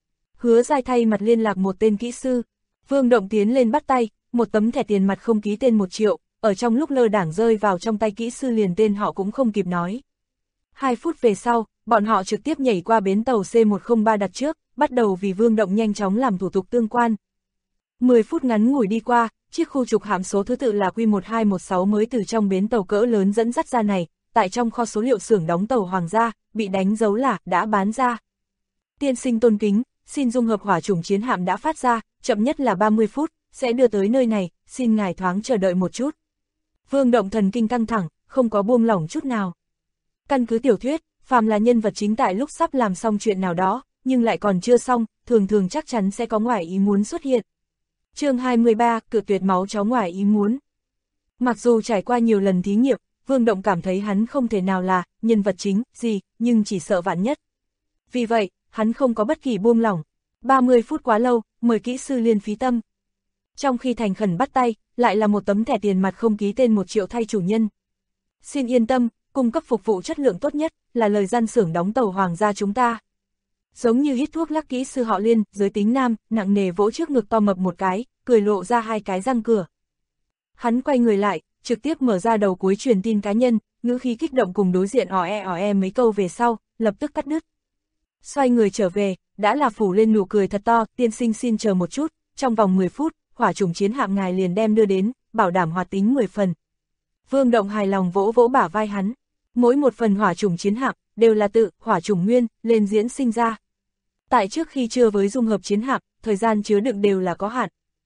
Hứa Giai thay mặt liên lạc một tên kỹ sư. Vương Động tiến lên bắt tay, một tấm thẻ tiền mặt không ký tên 1 triệu, ở trong lúc lơ đảng rơi vào trong tay kỹ sư liền tên họ cũng không kịp nói. 2 phút về sau, bọn họ trực tiếp nhảy qua bến tàu C103 đặt trước, bắt đầu vì Vương Động nhanh chóng làm thủ tục tương quan. 10 phút ngắn ngủi đi qua, chiếc khu trục hạm số thứ tự là Q1216 mới từ trong bến tàu cỡ lớn dẫn dắt ra này, tại trong kho số liệu xưởng đóng tàu Hoàng gia, bị đánh dấu là đã bán ra. Tiên sinh tôn kính, xin dung hợp hỏa chủng chiến hạm đã phát ra, chậm nhất là 30 phút, sẽ đưa tới nơi này, xin ngài thoáng chờ đợi một chút. Vương Động thần kinh căng thẳng, không có buông lỏng chút nào. Căn cứ tiểu thuyết, phàm là nhân vật chính tại lúc sắp làm xong chuyện nào đó, nhưng lại còn chưa xong, thường thường chắc chắn sẽ có ngoài ý muốn xuất hiện. Chương 23, cự tuyệt máu chó ngoài ý muốn. Mặc dù trải qua nhiều lần thí nghiệm, Vương Động cảm thấy hắn không thể nào là nhân vật chính gì, nhưng chỉ sợ vạn nhất. Vì vậy, hắn không có bất kỳ buông lỏng. 30 phút quá lâu, mời kỹ sư liên phí tâm. Trong khi thành khẩn bắt tay, lại là một tấm thẻ tiền mặt không ký tên 1 triệu thay chủ nhân. Xin yên tâm, cung cấp phục vụ chất lượng tốt nhất, là lời gian xưởng đóng tàu Hoàng gia chúng ta. Giống như hít thuốc lắc kỹ sư họ Liên, giới tính nam, nặng nề vỗ trước ngực to mập một cái, cười lộ ra 2 cái răng cửa. Hắn quay người lại, trực tiếp mở ra đầu cuối truyền tin cá nhân, ngữ khí kích động cùng đối diện ò e mấy câu về sau, lập tức cắt đứt. Xoay người trở về, đã là phủ lên nụ cười thật to, tiên sinh xin chờ một chút, trong vòng 10 phút, hỏa chủng chiến hạm ngài liền đem đưa đến, bảo đảm hoạt tính 10 phần. Vương Động hài lòng vỗ vỗ bả vai hắn, mỗi một phần hỏa chủng chiến hạm, đều là tự, hỏa chủng nguyên, lên diễn sinh ra. Tại trước khi chưa với dung hợp chiến hạm, thời gian chứa đựng đều là có hạn.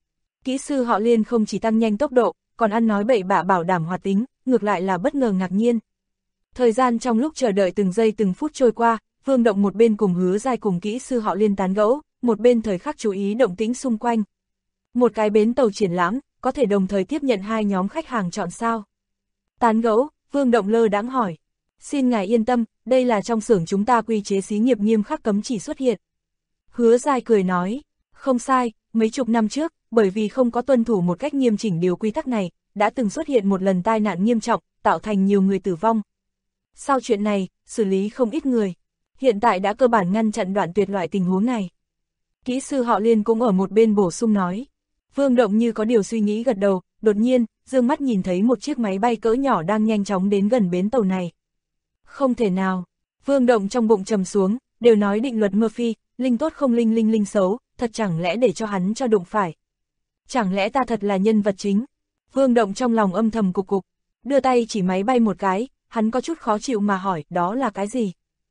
Kỹ sư họ Liên không chỉ tăng nhanh tốc độ, còn ăn nói bậy bạ bảo đảm hoạt tính, ngược lại là bất ngờ ngạc nhiên. Thời gian trong lúc chờ đợi từng giây từng phút trôi qua, Vương Động một bên cùng Hứa Giai cùng kỹ sư họ Liên tán gẫu, một bên thời khắc chú ý động tĩnh xung quanh. Một cái bến tàu triển lãm, có thể đồng thời tiếp nhận 2 nhóm khách hàng chọn sao? Tán gẫu, Vương Động lơ đãng hỏi. Xin ngài yên tâm, đây là trong xưởng chúng ta quy chế xí nghiệp nghiêm khắc cấm chỉ xuất hiện. Hứa Giai cười nói, không sai, mấy chục năm trước, bởi vì không có tuân thủ một cách nghiêm chỉnh điều quy tắc này, đã từng xuất hiện một lần tai nạn nghiêm trọng, tạo thành nhiều người tử vong. Sau chuyện này, xử lý không ít người. Hiện tại đã cơ bản ngăn chặn đoạn tuyệt loại tình huống này. Kỹ sư họ Liên cũng ở một bên bổ sung nói. Vương Động như có điều suy nghĩ gật đầu, đột nhiên, dương mắt nhìn thấy một chiếc máy bay cỡ nhỏ đang nhanh chóng đến gần bến tàu này. Không thể nào. Vương Động trong bụng trầm xuống, đều nói định luật Murphy, linh tốt không linh linh linh xấu, thật chẳng lẽ để cho hắn cho đụng phải. Chẳng lẽ ta thật là nhân vật chính? Vương Động trong lòng âm thầm cục cục, đưa tay chỉ máy bay một cái, hắn có chút khó chịu mà hỏi, đó là cái gì?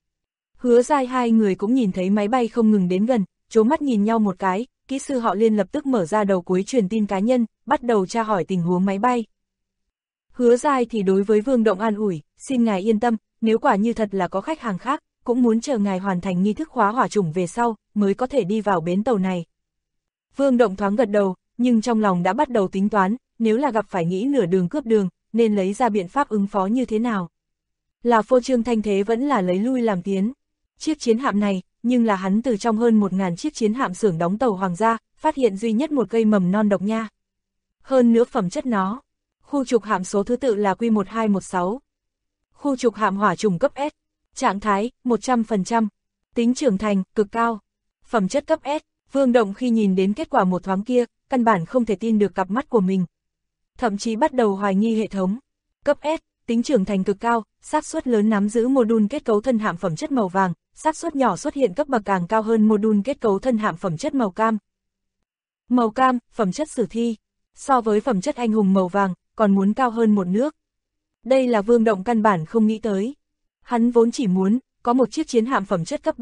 Hứa Giai hai người cũng nhìn thấy máy bay không ngừng đến gần, chố mắt nhìn nhau một cái, kỹ sư họ Liên lập tức mở ra đầu cuối truyền tin cá nhân, bắt đầu tra hỏi tình huống máy bay. Hứa Giai thì đối với Vương Động an ủi, xin ngài yên tâm, nếu quả như thật là có khách hàng khác, cũng muốn chờ ngài hoàn thành nghi thức khóa hỏa chủng về sau, mới có thể đi vào bến tàu này. Vương Động thoáng gật đầu, nhưng trong lòng đã bắt đầu tính toán, nếu là gặp phải nghĩ nửa đường cướp đường, nên lấy ra biện pháp ứng phó như thế nào. Là phô trương thanh thế vẫn là lấy lui làm tiến. Chiếc chiến hạm này, nhưng là hắn từ trong hơn 1000 chiếc chiến hạm xưởng đóng tàu Hoàng gia, phát hiện duy nhất một cây mầm non độc nha. Hơn nữa phẩm chất nó. Khu trục hạm số thứ tự là Q1216. Khu trục hạm hỏa trùng cấp S. Trạng thái, 100%. Tính trưởng thành, cực cao. Phẩm chất cấp S. Vương Động khi nhìn đến kết quả một thoáng kia, căn bản không thể tin được cặp mắt của mình. Thậm chí bắt đầu hoài nghi hệ thống. Cấp S, tính trưởng thành cực cao, xác suất lớn nắm giữ mô-đun kết cấu thân hạm phẩm chất màu vàng, xác suất nhỏ xuất hiện cấp bậc càng cao hơn mô-đun kết cấu thân hạm phẩm chất màu cam. Màu cam, phẩm chất sử thi, so với phẩm chất anh hùng màu vàng, còn muốn cao hơn một nước. Đây là Vương Động căn bản không nghĩ tới. Hắn vốn chỉ muốn có một chiếc chiến hạm phẩm chất cấp B,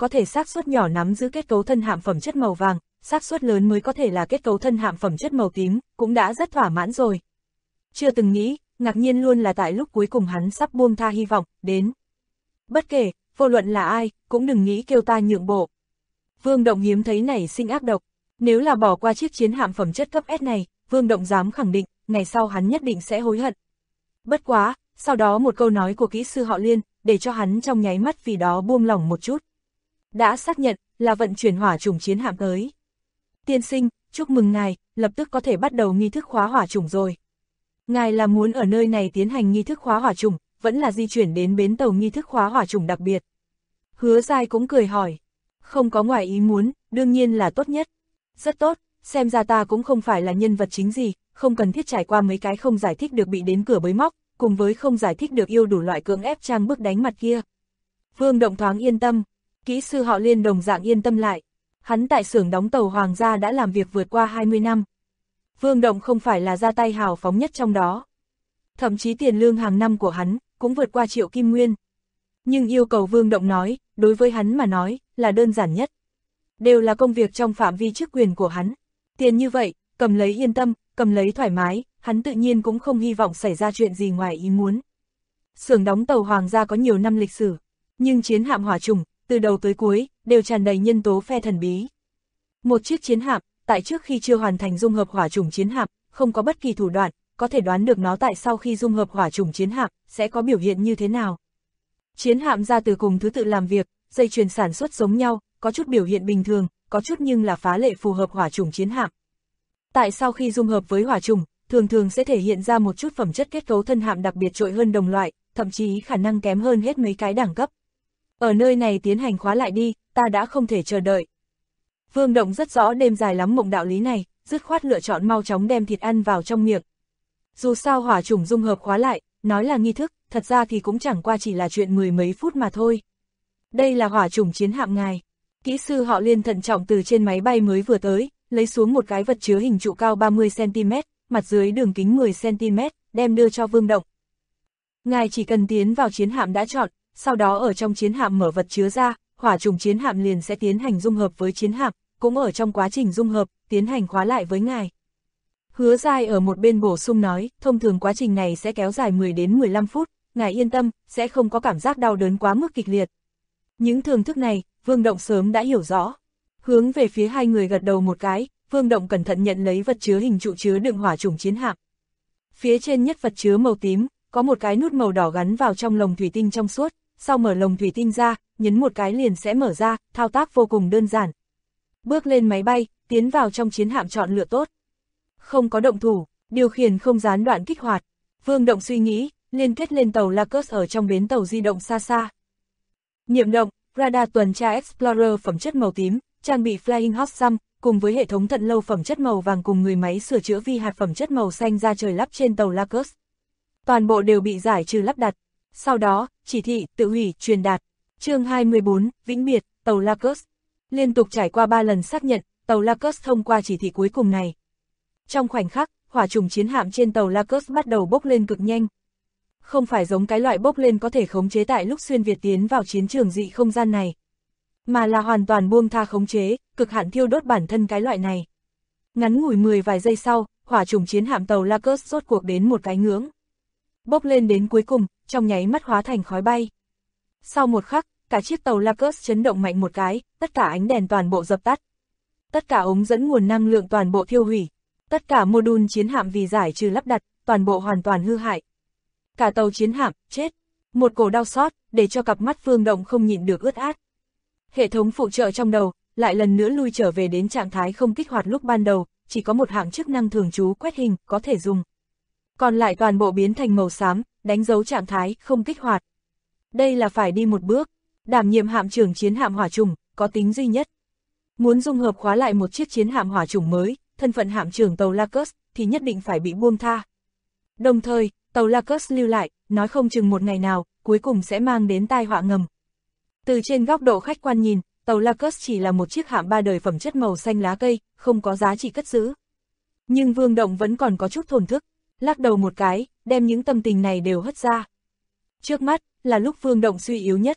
có thể xác suất nhỏ nắm giữ kết cấu thân hạm phẩm chất màu vàng, xác suất lớn mới có thể là kết cấu thân hạm phẩm chất màu tím, cũng đã rất thỏa mãn rồi. Chưa từng nghĩ, ngạc nhiên luôn là tại lúc cuối cùng hắn sắp buông tha hy vọng, đến. Bất kể, vô luận là ai, cũng đừng nghĩ kêu ta nhượng bộ. Vương Động hiếm thấy nảy sinh ác độc, nếu là bỏ qua chiếc chiến hạm phẩm chất cấp S này, Vương Động dám khẳng định, ngày sau hắn nhất định sẽ hối hận. Bất quá, sau đó một câu nói của kỹ sư họ Liên, để cho hắn trong nháy mắt vì đó buông lỏng một chút. Đã xác nhận, là vận chuyển hỏa chủng chiến hạm tới. Tiên sinh, chúc mừng ngài, lập tức có thể bắt đầu nghi thức khóa hỏa chủng rồi. Ngài là muốn ở nơi này tiến hành nghi thức khóa hỏa chủng, vẫn là di chuyển đến bến tàu nghi thức khóa hỏa chủng đặc biệt? Hứa Giai cũng cười hỏi. Không có ngoài ý muốn, đương nhiên là tốt nhất. Rất tốt, xem ra ta cũng không phải là nhân vật chính gì, không cần thiết trải qua mấy cái không giải thích được bị đến cửa bới móc, cùng với không giải thích được yêu đủ loại cưỡng ép trang bức đánh mặt kia. Vương Động thoáng yên tâm, kỹ sư họ Liên đồng dạng yên tâm lại. Hắn tại xưởng đóng tàu Hoàng gia đã làm việc vượt qua 20 năm. Vương Động không phải là ra tay hào phóng nhất trong đó. Thậm chí tiền lương hàng năm của hắn cũng vượt qua triệu kim nguyên. Nhưng yêu cầu Vương Động nói, đối với hắn mà nói, là đơn giản nhất. Đều là công việc trong phạm vi chức quyền của hắn. Tiền như vậy, cầm lấy yên tâm, cầm lấy thoải mái, hắn tự nhiên cũng không hy vọng xảy ra chuyện gì ngoài ý muốn. Xưởng đóng tàu Hoàng gia có nhiều năm lịch sử, nhưng chiến hạm hỏa chủng, từ đầu tới cuối, đều tràn đầy nhân tố phe thần bí. Một chiếc chiến hạm, tại trước khi chưa hoàn thành dung hợp hỏa chủng chiến hạm, không có bất kỳ thủ đoạn, có thể đoán được nó tại sau khi dung hợp hỏa chủng chiến hạm, sẽ có biểu hiện như thế nào. Chiến hạm ra từ cùng thứ tự làm việc, dây chuyền sản xuất giống nhau, có chút biểu hiện bình thường, có chút nhưng là phá lệ phù hợp hỏa chủng chiến hạm. Tại sau khi dung hợp với hỏa chủng, thường thường sẽ thể hiện ra một chút phẩm chất kết cấu thân hạm đặc biệt trội hơn đồng loại, thậm chí khả năng kém hơn hết mấy cái đẳng cấp. Ở nơi này tiến hành khóa lại đi, ta đã không thể chờ đợi. Vương Động rất rõ đêm dài lắm mộng đạo lý này, dứt khoát lựa chọn mau chóng đem thịt ăn vào trong miệng. Dù sao hỏa chủng dung hợp khóa lại, nói là nghi thức, thật ra thì cũng chẳng qua chỉ là chuyện mười mấy phút mà thôi. Đây là hỏa chủng chiến hạm ngài. Kỹ sư họ Liên thận trọng từ trên máy bay mới vừa tới, lấy xuống một cái vật chứa hình trụ cao 30cm, mặt dưới đường kính 10cm, đem đưa cho Vương Động. Ngài chỉ cần tiến vào chiến hạm đã chọn, sau đó ở trong chiến hạm mở vật chứa ra, hỏa chủng chiến hạm liền sẽ tiến hành dung hợp với chiến hạm, cũng ở trong quá trình dung hợp, tiến hành khóa lại với ngài. Hứa Giai ở một bên bổ sung nói, thông thường quá trình này sẽ kéo dài 10 đến 15 phút, ngài yên tâm, sẽ không có cảm giác đau đớn quá mức kịch liệt. Những thưởng thức này, Vương Động sớm đã hiểu rõ. Hướng về phía hai người gật đầu một cái, Vương Động cẩn thận nhận lấy vật chứa hình trụ chứa đựng hỏa chủng chiến hạm. Phía trên nhất vật chứa màu tím, có một cái nút màu đỏ gắn vào trong lồng thủy tinh trong suốt, sau mở lồng thủy tinh ra, nhấn một cái liền sẽ mở ra, thao tác vô cùng đơn giản. Bước lên máy bay, tiến vào trong chiến hạm chọn lựa tốt. Không có động thủ, điều khiển không gián đoạn kích hoạt. Vương Động suy nghĩ, liên kết lên tàu Lacus ở trong bến tàu di động xa xa. Nhiệm động, radar tuần tra Explorer phẩm chất màu tím, trang bị Flying Hawk Sam, cùng với hệ thống thận lâu phẩm chất màu vàng cùng người máy sửa chữa vi hạt phẩm chất màu xanh ra trời lắp trên tàu Lacus. Toàn bộ đều bị giải trừ lắp đặt. Sau đó, chỉ thị, tự hủy, truyền đạt. Chương 24, vĩnh biệt, tàu Lacus. Liên tục trải qua 3 lần xác nhận, tàu Lacus thông qua chỉ thị cuối cùng này. Trong khoảnh khắc, hỏa chủng chiến hạm trên tàu Lacus bắt đầu bốc lên cực nhanh. Không phải giống cái loại bốc lên có thể khống chế tại lúc xuyên Việt tiến vào chiến trường dị không gian này, mà là hoàn toàn buông tha khống chế, cực hạn thiêu đốt bản thân cái loại này. Ngắn ngủi 10 vài giây sau, hỏa chủng chiến hạm tàu Lacus rốt cuộc đến một cái ngưỡng. Bốc lên đến cuối cùng, trong nháy mắt hóa thành khói bay. Sau một khắc, cả chiếc tàu Lacus chấn động mạnh một cái, tất cả ánh đèn toàn bộ dập tắt. Tất cả ống dẫn nguồn năng lượng toàn bộ thiêu hủy. Tất cả mô đun chiến hạm vì giải trừ lắp đặt, toàn bộ hoàn toàn hư hại. Cả tàu chiến hạm, chết. Một cổ đau xót, để cho cặp mắt Vương Động không nhịn được ướt át. Hệ thống phụ trợ trong đầu, lại lần nữa lui trở về đến trạng thái không kích hoạt lúc ban đầu, chỉ có một hạng chức năng thường trú quét hình, có thể dùng. Còn lại toàn bộ biến thành màu xám, đánh dấu trạng thái không kích hoạt. Đây là phải đi một bước, đảm nhiệm hạm trưởng chiến hạm hỏa chủng, có tính duy nhất. Muốn dung hợp khóa lại một chiếc chiến hạm hỏa chủng mới, thân phận hạm trưởng tàu Lacus thì nhất định phải bị buông tha. Đồng thời, tàu Lacus lưu lại, nói không chừng một ngày nào, cuối cùng sẽ mang đến tai họa ngầm. Từ trên góc độ khách quan nhìn, tàu Lacus chỉ là một chiếc hạm 3 đời phẩm chất màu xanh lá cây, không có giá trị cất giữ. Nhưng Vương Động vẫn còn có chút thổn thức, lắc đầu một cái, đem những tâm tình này đều hất ra. Trước mắt, là lúc Vương Động suy yếu nhất,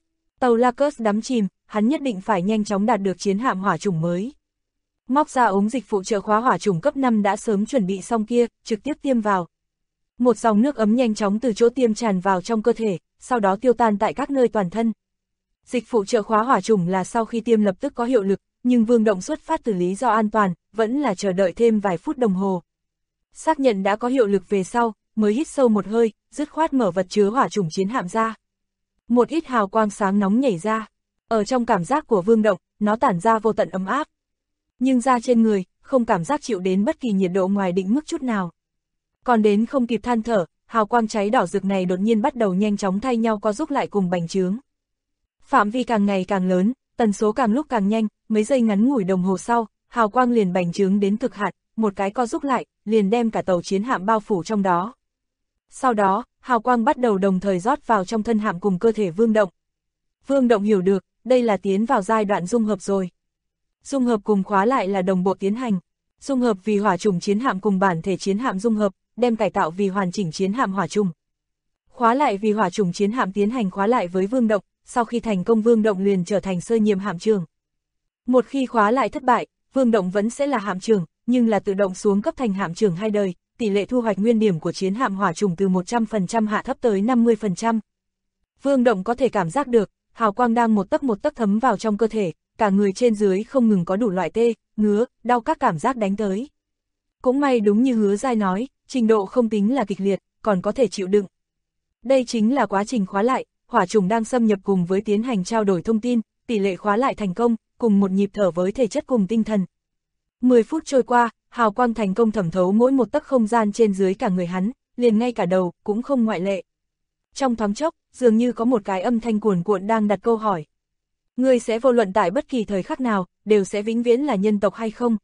Tàu Lacus đắm chìm, hắn nhất định phải nhanh chóng đạt được chiến hạm hỏa chủng mới. Móc ra ống dịch phụ trợ khóa hỏa chủng cấp 5 đã sớm chuẩn bị xong kia, trực tiếp tiêm vào. Một dòng nước ấm nhanh chóng từ chỗ tiêm tràn vào trong cơ thể, sau đó tiêu tan tại các nơi toàn thân. Dịch phụ trợ khóa hỏa chủng là sau khi tiêm lập tức có hiệu lực, nhưng Vương Động xuất phát từ lý do an toàn, vẫn là chờ đợi thêm vài phút đồng hồ. Xác nhận đã có hiệu lực về sau, mới hít sâu một hơi, dứt khoát mở vật chứa hỏa chủng chiến hạm ra. Một ít hào quang sáng nóng nhảy ra. Ở trong cảm giác của Vương Động, nó tản ra vô tận ấm áp. Nhưng da trên người, không cảm giác chịu đến bất kỳ nhiệt độ ngoài định mức chút nào. Còn đến không kịp than thở, hào quang cháy đỏ rực này đột nhiên bắt đầu nhanh chóng thay nhau co rút lại cùng bành trướng. Phạm vi càng ngày càng lớn, tần số càng lúc càng nhanh, mấy giây ngắn ngủi đồng hồ sau, hào quang liền bành trướng đến cực hạn, một cái co rút lại, liền đem cả tàu chiến hạm bao phủ trong đó. Sau đó, hào quang bắt đầu đồng thời rót vào trong thân hạm cùng cơ thể Vương Động. Vương Động hiểu được, đây là tiến vào giai đoạn dung hợp rồi. Dung hợp cùng khóa lại là đồng bộ tiến hành. Dung hợp vì hỏa chủng chiến hạm cùng bản thể chiến hạm dung hợp, đem cải tạo vì hoàn chỉnh chiến hạm hỏa chủng. Khóa lại vì hỏa chủng chiến hạm tiến hành khóa lại với Vương Động, sau khi thành công Vương Động liền trở thành sơ nhiệm hạm trưởng. Một khi khóa lại thất bại, Vương Động vẫn sẽ là hạm trưởng, nhưng là tự động xuống cấp thành hạm trưởng 2 đời, tỷ lệ thu hoạch nguyên điểm của chiến hạm hỏa chủng từ 100% hạ thấp tới 50%. Vương Động có thể cảm giác được, hào quang đang một tấc thấm vào trong cơ thể, cả người trên dưới không ngừng có đủ loại tê, ngứa, đau các cảm giác đánh tới. Cũng may đúng như Hứa Giai nói, trình độ không tính là kịch liệt, còn có thể chịu đựng. Đây chính là quá trình khóa lại, hỏa chủng đang xâm nhập cùng với tiến hành trao đổi thông tin, tỷ lệ khóa lại thành công, cùng một nhịp thở với thể chất cùng tinh thần. 10 phút trôi qua, hào quang thành công thẩm thấu mỗi một tấc không gian trên dưới cả người hắn, liền ngay cả đầu, cũng không ngoại lệ. Trong thoáng chốc, dường như có một cái âm thanh cuồn cuộn đang đặt câu hỏi. Ngươi sẽ vô luận tại bất kỳ thời khắc nào, đều sẽ vĩnh viễn là nhân tộc hay không?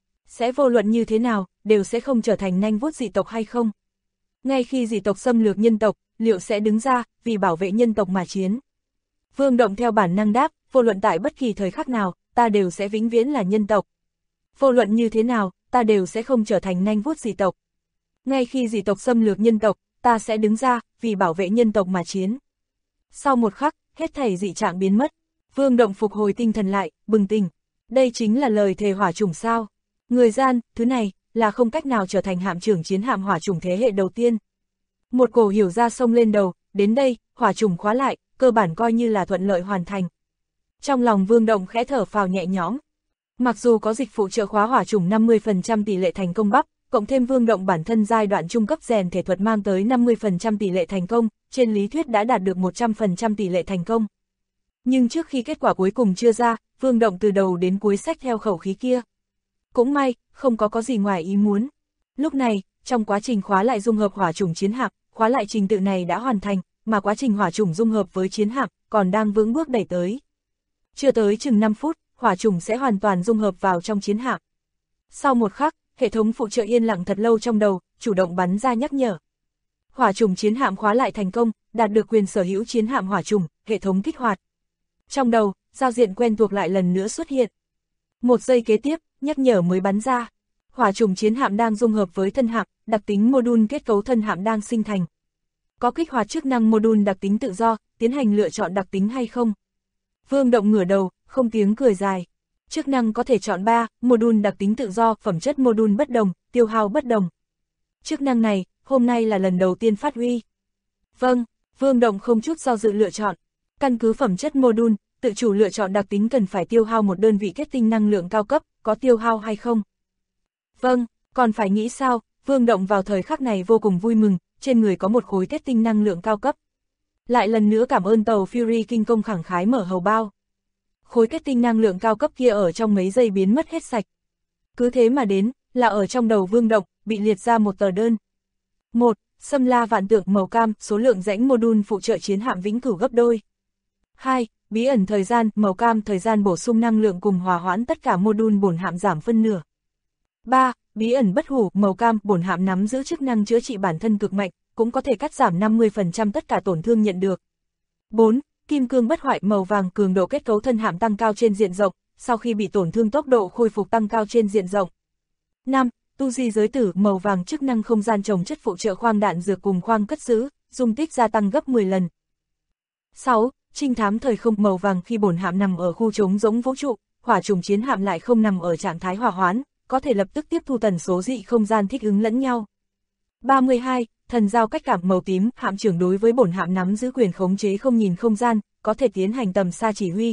Sẽ vô luận như thế nào, đều sẽ không trở thành nanh vuốt dị tộc hay không? Ngay khi dị tộc xâm lược nhân tộc, liệu sẽ đứng ra, vì bảo vệ nhân tộc mà chiến? Vương Động theo bản năng đáp, vô luận tại bất kỳ thời khắc nào, ta đều sẽ vĩnh viễn là nhân tộc. Vô luận như thế nào, ta đều sẽ không trở thành nanh vuốt dị tộc. Ngay khi dị tộc xâm lược nhân tộc, ta sẽ đứng ra, vì bảo vệ nhân tộc mà chiến. Sau một khắc, hết thảy dị trạng biến mất. Vương Động phục hồi tinh thần lại, bừng tỉnh. Đây chính là lời thề hỏa chủng sao? Người gian, thứ này, là không cách nào trở thành hạm trưởng chiến hạm hỏa chủng thế hệ đầu tiên. Một cổ hiểu ra xông lên đầu, đến đây, hỏa chủng khóa lại, cơ bản coi như là thuận lợi hoàn thành. Trong lòng Vương Động khẽ thở phào nhẹ nhõm. Mặc dù có dịch phụ trợ khóa hỏa chủng 50% tỷ lệ thành công bắp, cộng thêm Vương Động bản thân giai đoạn trung cấp rèn thể thuật mang tới 50% tỷ lệ thành công, trên lý thuyết đã đạt được 100% tỷ lệ thành công. Nhưng trước khi kết quả cuối cùng chưa ra, Vương Động từ đầu đến cuối xách theo khẩu khí kia. Cũng may, không có gì ngoài ý muốn. Lúc này, trong quá trình khóa lại dung hợp hỏa chủng chiến hạm, khóa lại trình tự này đã hoàn thành, mà quá trình hỏa chủng dung hợp với chiến hạm còn đang vững bước đẩy tới. Chưa tới chừng 5 phút, hỏa chủng sẽ hoàn toàn dung hợp vào trong chiến hạm. Sau một khắc, hệ thống phụ trợ yên lặng thật lâu trong đầu, chủ động bắn ra nhắc nhở. Hỏa chủng chiến hạm khóa lại thành công, đạt được quyền sở hữu chiến hạm hỏa chủng, hệ thống kích hoạt. Trong đầu, giao diện quen thuộc lại lần nữa xuất hiện. Một giây kế tiếp, nhắc nhở mới bắn ra. Hỏa chủng chiến hạm đang dung hợp với thân hạm, đặc tính module kết cấu thân hạm đang sinh thành. Có kích hoạt chức năng module đặc tính tự do, tiến hành lựa chọn đặc tính hay không? Vương Động ngửa đầu, không tiếng cười dài. Chức năng có thể chọn 3, module đặc tính tự do, phẩm chất module bất đồng, tiêu hao bất đồng. Chức năng này, hôm nay là lần đầu tiên phát huy. Vâng, Vương Động không chút do dự lựa chọn. Căn cứ phẩm chất module, tự chủ lựa chọn đặc tính cần phải tiêu hao một đơn vị kết tinh năng lượng cao cấp, có tiêu hao hay không? Vâng, còn phải nghĩ sao? Vương Động vào thời khắc này vô cùng vui mừng, trên người có một khối kết tinh năng lượng cao cấp. Lại lần nữa cảm ơn tàu Fury kinh công khẳng khái mở hầu bao. Khối kết tinh năng lượng cao cấp kia ở trong mấy giây biến mất hết sạch. Cứ thế mà đến, là ở trong đầu Vương Động, bị liệt ra một tờ đơn. 1. Xâm la vạn tượng màu cam, số lượng rãnh module phụ trợ chiến hạm vĩnh cửu gấp đôi. 2. Bí ẩn thời gian, màu cam, thời gian bổ sung năng lượng cùng hòa hoãn tất cả module bổn hạm giảm phân nửa. 3. Bí ẩn bất hủ, màu cam, bổn hạm nắm giữ chức năng chữa trị bản thân cực mạnh, cũng có thể cắt giảm 50% tất cả tổn thương nhận được. 4. Kim cương bất hoại, màu vàng, cường độ kết cấu thân hạm tăng cao trên diện rộng, sau khi bị tổn thương tốc độ khôi phục tăng cao trên diện rộng. 5. Tu di giới tử, màu vàng, chức năng không gian trồng chất phụ trợ khoang đạn dược cùng khoang cất giữ, dung tích gia tăng gấp 10 lần. 6. trinh thám thời không màu vàng khi bổn hạm nằm ở khu trống rỗng vũ trụ, hỏa trùng chiến hạm lại không nằm ở trạng thái hỏa hoãn, có thể lập tức tiếp thu tần số dị không gian thích ứng lẫn nhau. 32. Thần giao cách cảm màu tím, hạm trưởng đối với bổn hạm nắm giữ quyền khống chế không nhìn không gian, có thể tiến hành tầm xa chỉ huy.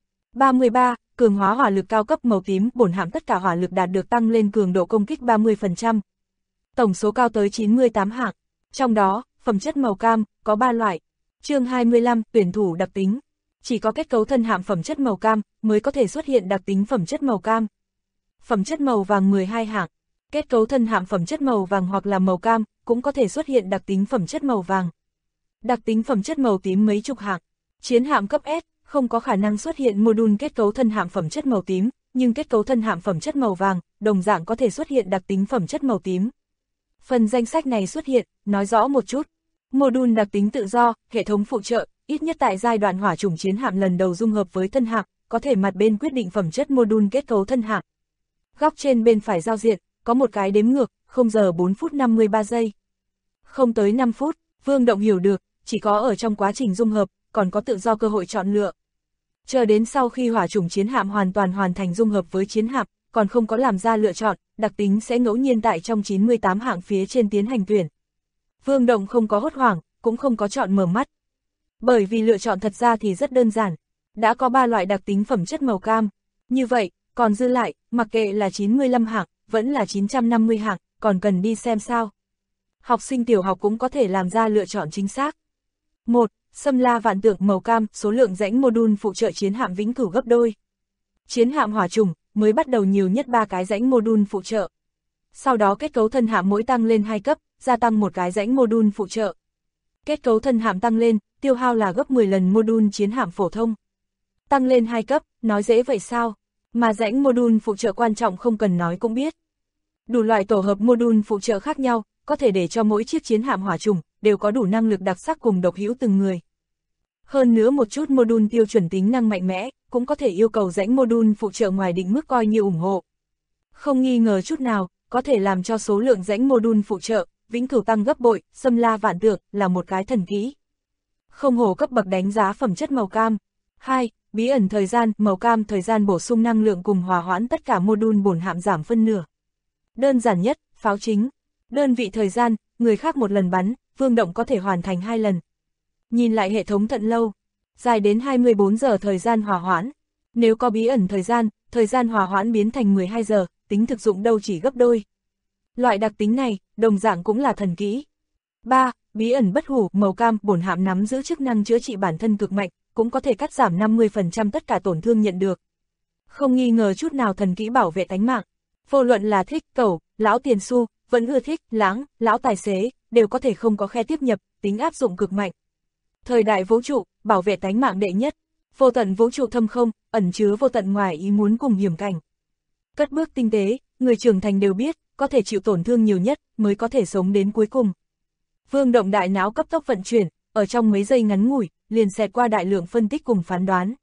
33. Cường hóa hỏa lực cao cấp màu tím, bổn hạm tất cả hỏa lực đạt được tăng lên cường độ công kích 30%. Tổng số cao tới 98 hạng, trong đó, phẩm chất màu cam, có 3 loại. Chương 25, tuyển thủ đặc tính. Chỉ có kết cấu thân hạm phẩm chất màu cam, mới có thể xuất hiện đặc tính phẩm chất màu cam. Phẩm chất màu vàng 12 hạng. Kết cấu thân hạm phẩm chất màu vàng hoặc là màu cam, cũng có thể xuất hiện đặc tính phẩm chất màu vàng. Đặc tính phẩm chất màu tím mấy chục hạng. Chiến hạm cấp S, không có khả năng xuất hiện module kết cấu thân hạm phẩm chất màu tím, nhưng kết cấu thân hạm phẩm chất màu vàng, đồng dạng có thể xuất hiện đặc tính phẩm chất màu tím. Phần danh sách này xuất hiện, nói rõ một chút. Module đặc tính tự do, hệ thống phụ trợ, ít nhất tại giai đoạn hỏa chủng chiến hạm lần đầu dung hợp với thân hạm, có thể mặt bên quyết định phẩm chất module kết cấu thân hạm. Góc trên bên phải giao diện, có một cái đếm ngược, 0 giờ 4 phút 53 giây. Không tới 5 phút, Vương Động hiểu được, chỉ có ở trong quá trình dung hợp, còn có tự do cơ hội chọn lựa. Chờ đến sau khi hỏa chủng chiến hạm hoàn toàn hoàn thành dung hợp với chiến hạm, còn không có làm ra lựa chọn, đặc tính sẽ ngẫu nhiên tại trong 98 hạng phía trên tiến hành tuyển. Vương Động không có hốt hoảng, cũng không có chọn mở mắt. Bởi vì lựa chọn thật ra thì rất đơn giản. Đã có 3 loại đặc tính phẩm chất màu cam. Như vậy, còn dư lại, mặc kệ là 95 hạng, vẫn là 950 hạng, còn cần đi xem sao. Học sinh tiểu học cũng có thể làm ra lựa chọn chính xác. 1. Xâm La Vạn Tượng màu cam, số lượng rãnh module phụ trợ chiến hạm vĩnh cửu gấp đôi. Chiến hạm hỏa trùng, mới bắt đầu nhiều nhất 3 cái rãnh module phụ trợ. Sau đó kết cấu thân hạm mỗi tăng lên 2 cấp, gia tăng một cái rãnh module phụ trợ. Kết cấu thân hạm tăng lên, tiêu hao là gấp 10 lần module chiến hạm phổ thông. Tăng lên 2 cấp, nói dễ vậy sao? Mà rãnh module phụ trợ quan trọng không cần nói cũng biết. Đủ loại tổ hợp module phụ trợ khác nhau, có thể để cho mỗi chiếc chiến hạm hỏa trùng đều có đủ năng lực đặc sắc cùng độc hữu từng người. Hơn nữa một chút module tiêu chuẩn tính năng mạnh mẽ, cũng có thể yêu cầu rãnh module phụ trợ ngoài định mức coi như ủng hộ. Không nghi ngờ chút nào, có thể làm cho số lượng rãnh module phụ trợ vĩnh cửu tăng gấp bội, xâm la vạn tượng là một cái thần kỹ. Không hổ cấp bậc đánh giá phẩm chất màu cam. 2. Bí ẩn thời gian, màu cam thời gian bổ sung năng lượng cùng hòa hoãn tất cả module bổn hạm giảm phân nửa. Đơn giản nhất, pháo chính. Đơn vị thời gian, người khác một lần bắn, Vương Động có thể hoàn thành 2 lần. Nhìn lại hệ thống thận lâu, dài đến 24 giờ thời gian hòa hoãn. Nếu có bí ẩn thời gian hòa hoãn biến thành 12 giờ, tính thực dụng đâu chỉ gấp đôi. Loại đặc tính này, đồng dạng cũng là thần kỹ. 3. Bí ẩn bất hủ, màu cam, bổn hạm nắm giữ chức năng chữa trị bản thân cực mạnh, cũng có thể cắt giảm 50% tất cả tổn thương nhận được. Không nghi ngờ chút nào thần kỹ bảo vệ tánh mạng. Vô luận là thích, cẩu, lão tiền xu, vẫn ưa thích, lãng, lão tài xế, đều có thể không có khe tiếp nhập, tính áp dụng cực mạnh. Thời đại vũ trụ, bảo vệ tánh mạng đệ nhất. Vô tận vũ trụ thâm không, ẩn chứa vô tận ngoài ý muốn cùng hiểm cảnh. Cất bước tinh tế, người trưởng thành đều biết, có thể chịu tổn thương nhiều nhất, mới có thể sống đến cuối cùng. Vương Động đại não cấp tốc vận chuyển, ở trong mấy giây ngắn ngủi, liền xẹt qua đại lượng phân tích cùng phán đoán.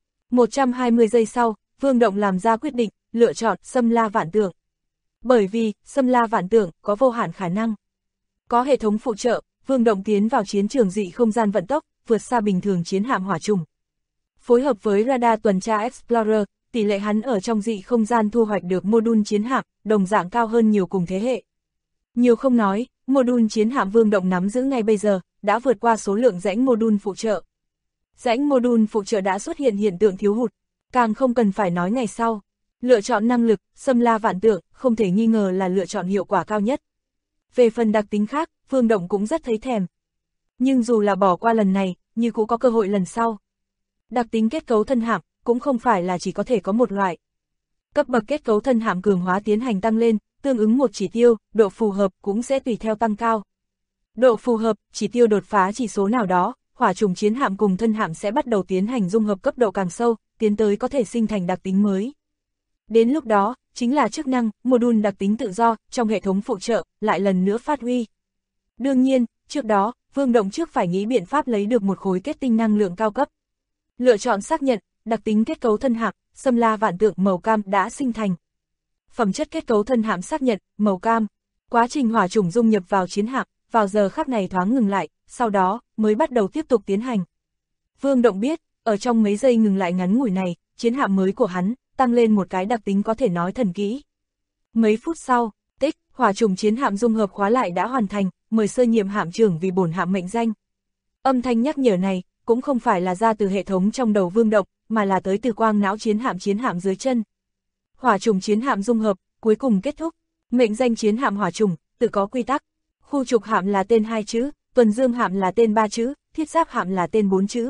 120 giây sau, Vương Động làm ra quyết định, lựa chọn xâm la vạn tượng. Bởi vì, xâm la vạn tượng có vô hạn khả năng. Có hệ thống phụ trợ, Vương Động tiến vào chiến trường dị không gian vận tốc, vượt xa bình thường chiến hạm hỏa trùng. Phối hợp với radar tuần tra Explorer, tỷ lệ hắn ở trong dị không gian thu hoạch được module chiến hạm, đồng dạng cao hơn nhiều cùng thế hệ. Nhiều không nói, module chiến hạm Vương Động nắm giữ ngay bây giờ, đã vượt qua số lượng rãnh module phụ trợ. Rãnh module phụ trợ đã xuất hiện hiện tượng thiếu hụt, càng không cần phải nói ngày sau. Lựa chọn năng lực, xâm la vạn tượng, không thể nghi ngờ là lựa chọn hiệu quả cao nhất. Về phần đặc tính khác, Vương Động cũng rất thấy thèm. Nhưng dù là bỏ qua lần này, như cũng có cơ hội lần sau. Đặc tính kết cấu thân hạm, cũng không phải là chỉ có thể có một loại. Cấp bậc kết cấu thân hạm cường hóa tiến hành tăng lên, tương ứng một chỉ tiêu, độ phù hợp cũng sẽ tùy theo tăng cao. Độ phù hợp, chỉ tiêu đột phá chỉ số nào đó, hỏa trùng chiến hạm cùng thân hạm sẽ bắt đầu tiến hành dung hợp cấp độ càng sâu, tiến tới có thể sinh thành đặc tính mới. Đến lúc đó, chính là chức năng, module đặc tính tự do, trong hệ thống phụ trợ, lại lần nữa phát huy. Đương nhiên, trước đó, Vương Động trước phải nghĩ biện pháp lấy được một khối kết tinh năng lượng cao cấp. Lựa chọn xác nhận, đặc tính kết cấu thân hạm, xâm la vạn tượng màu cam đã sinh thành. Phẩm chất kết cấu thân hạm xác nhận, màu cam. Quá trình hỏa trùng dung nhập vào chiến hạm, vào giờ khắc này thoáng ngừng lại, sau đó, mới bắt đầu tiếp tục tiến hành. Vương Động biết, ở trong mấy giây ngừng lại ngắn ngủi này, chiến hạm mới của hắn, tăng lên một cái đặc tính có thể nói thần kỹ. Mấy phút sau, tích, hỏa trùng chiến hạm dung hợp khóa lại đã hoàn thành, mời sơ nhiệm hạm trưởng vì bổn hạm mệnh danh. Âm thanh nhắc nhở này, cũng không phải là ra từ hệ thống trong đầu Vương Động, mà là tới từ quang não chiến hạm dưới chân. Hỏa trùng chiến hạm dung hợp, cuối cùng kết thúc. Mệnh danh chiến hạm hỏa trùng, tự có quy tắc. Khu trục hạm là tên 2 chữ, tuần dương hạm là tên 3 chữ, thiết giáp hạm là tên 4 chữ.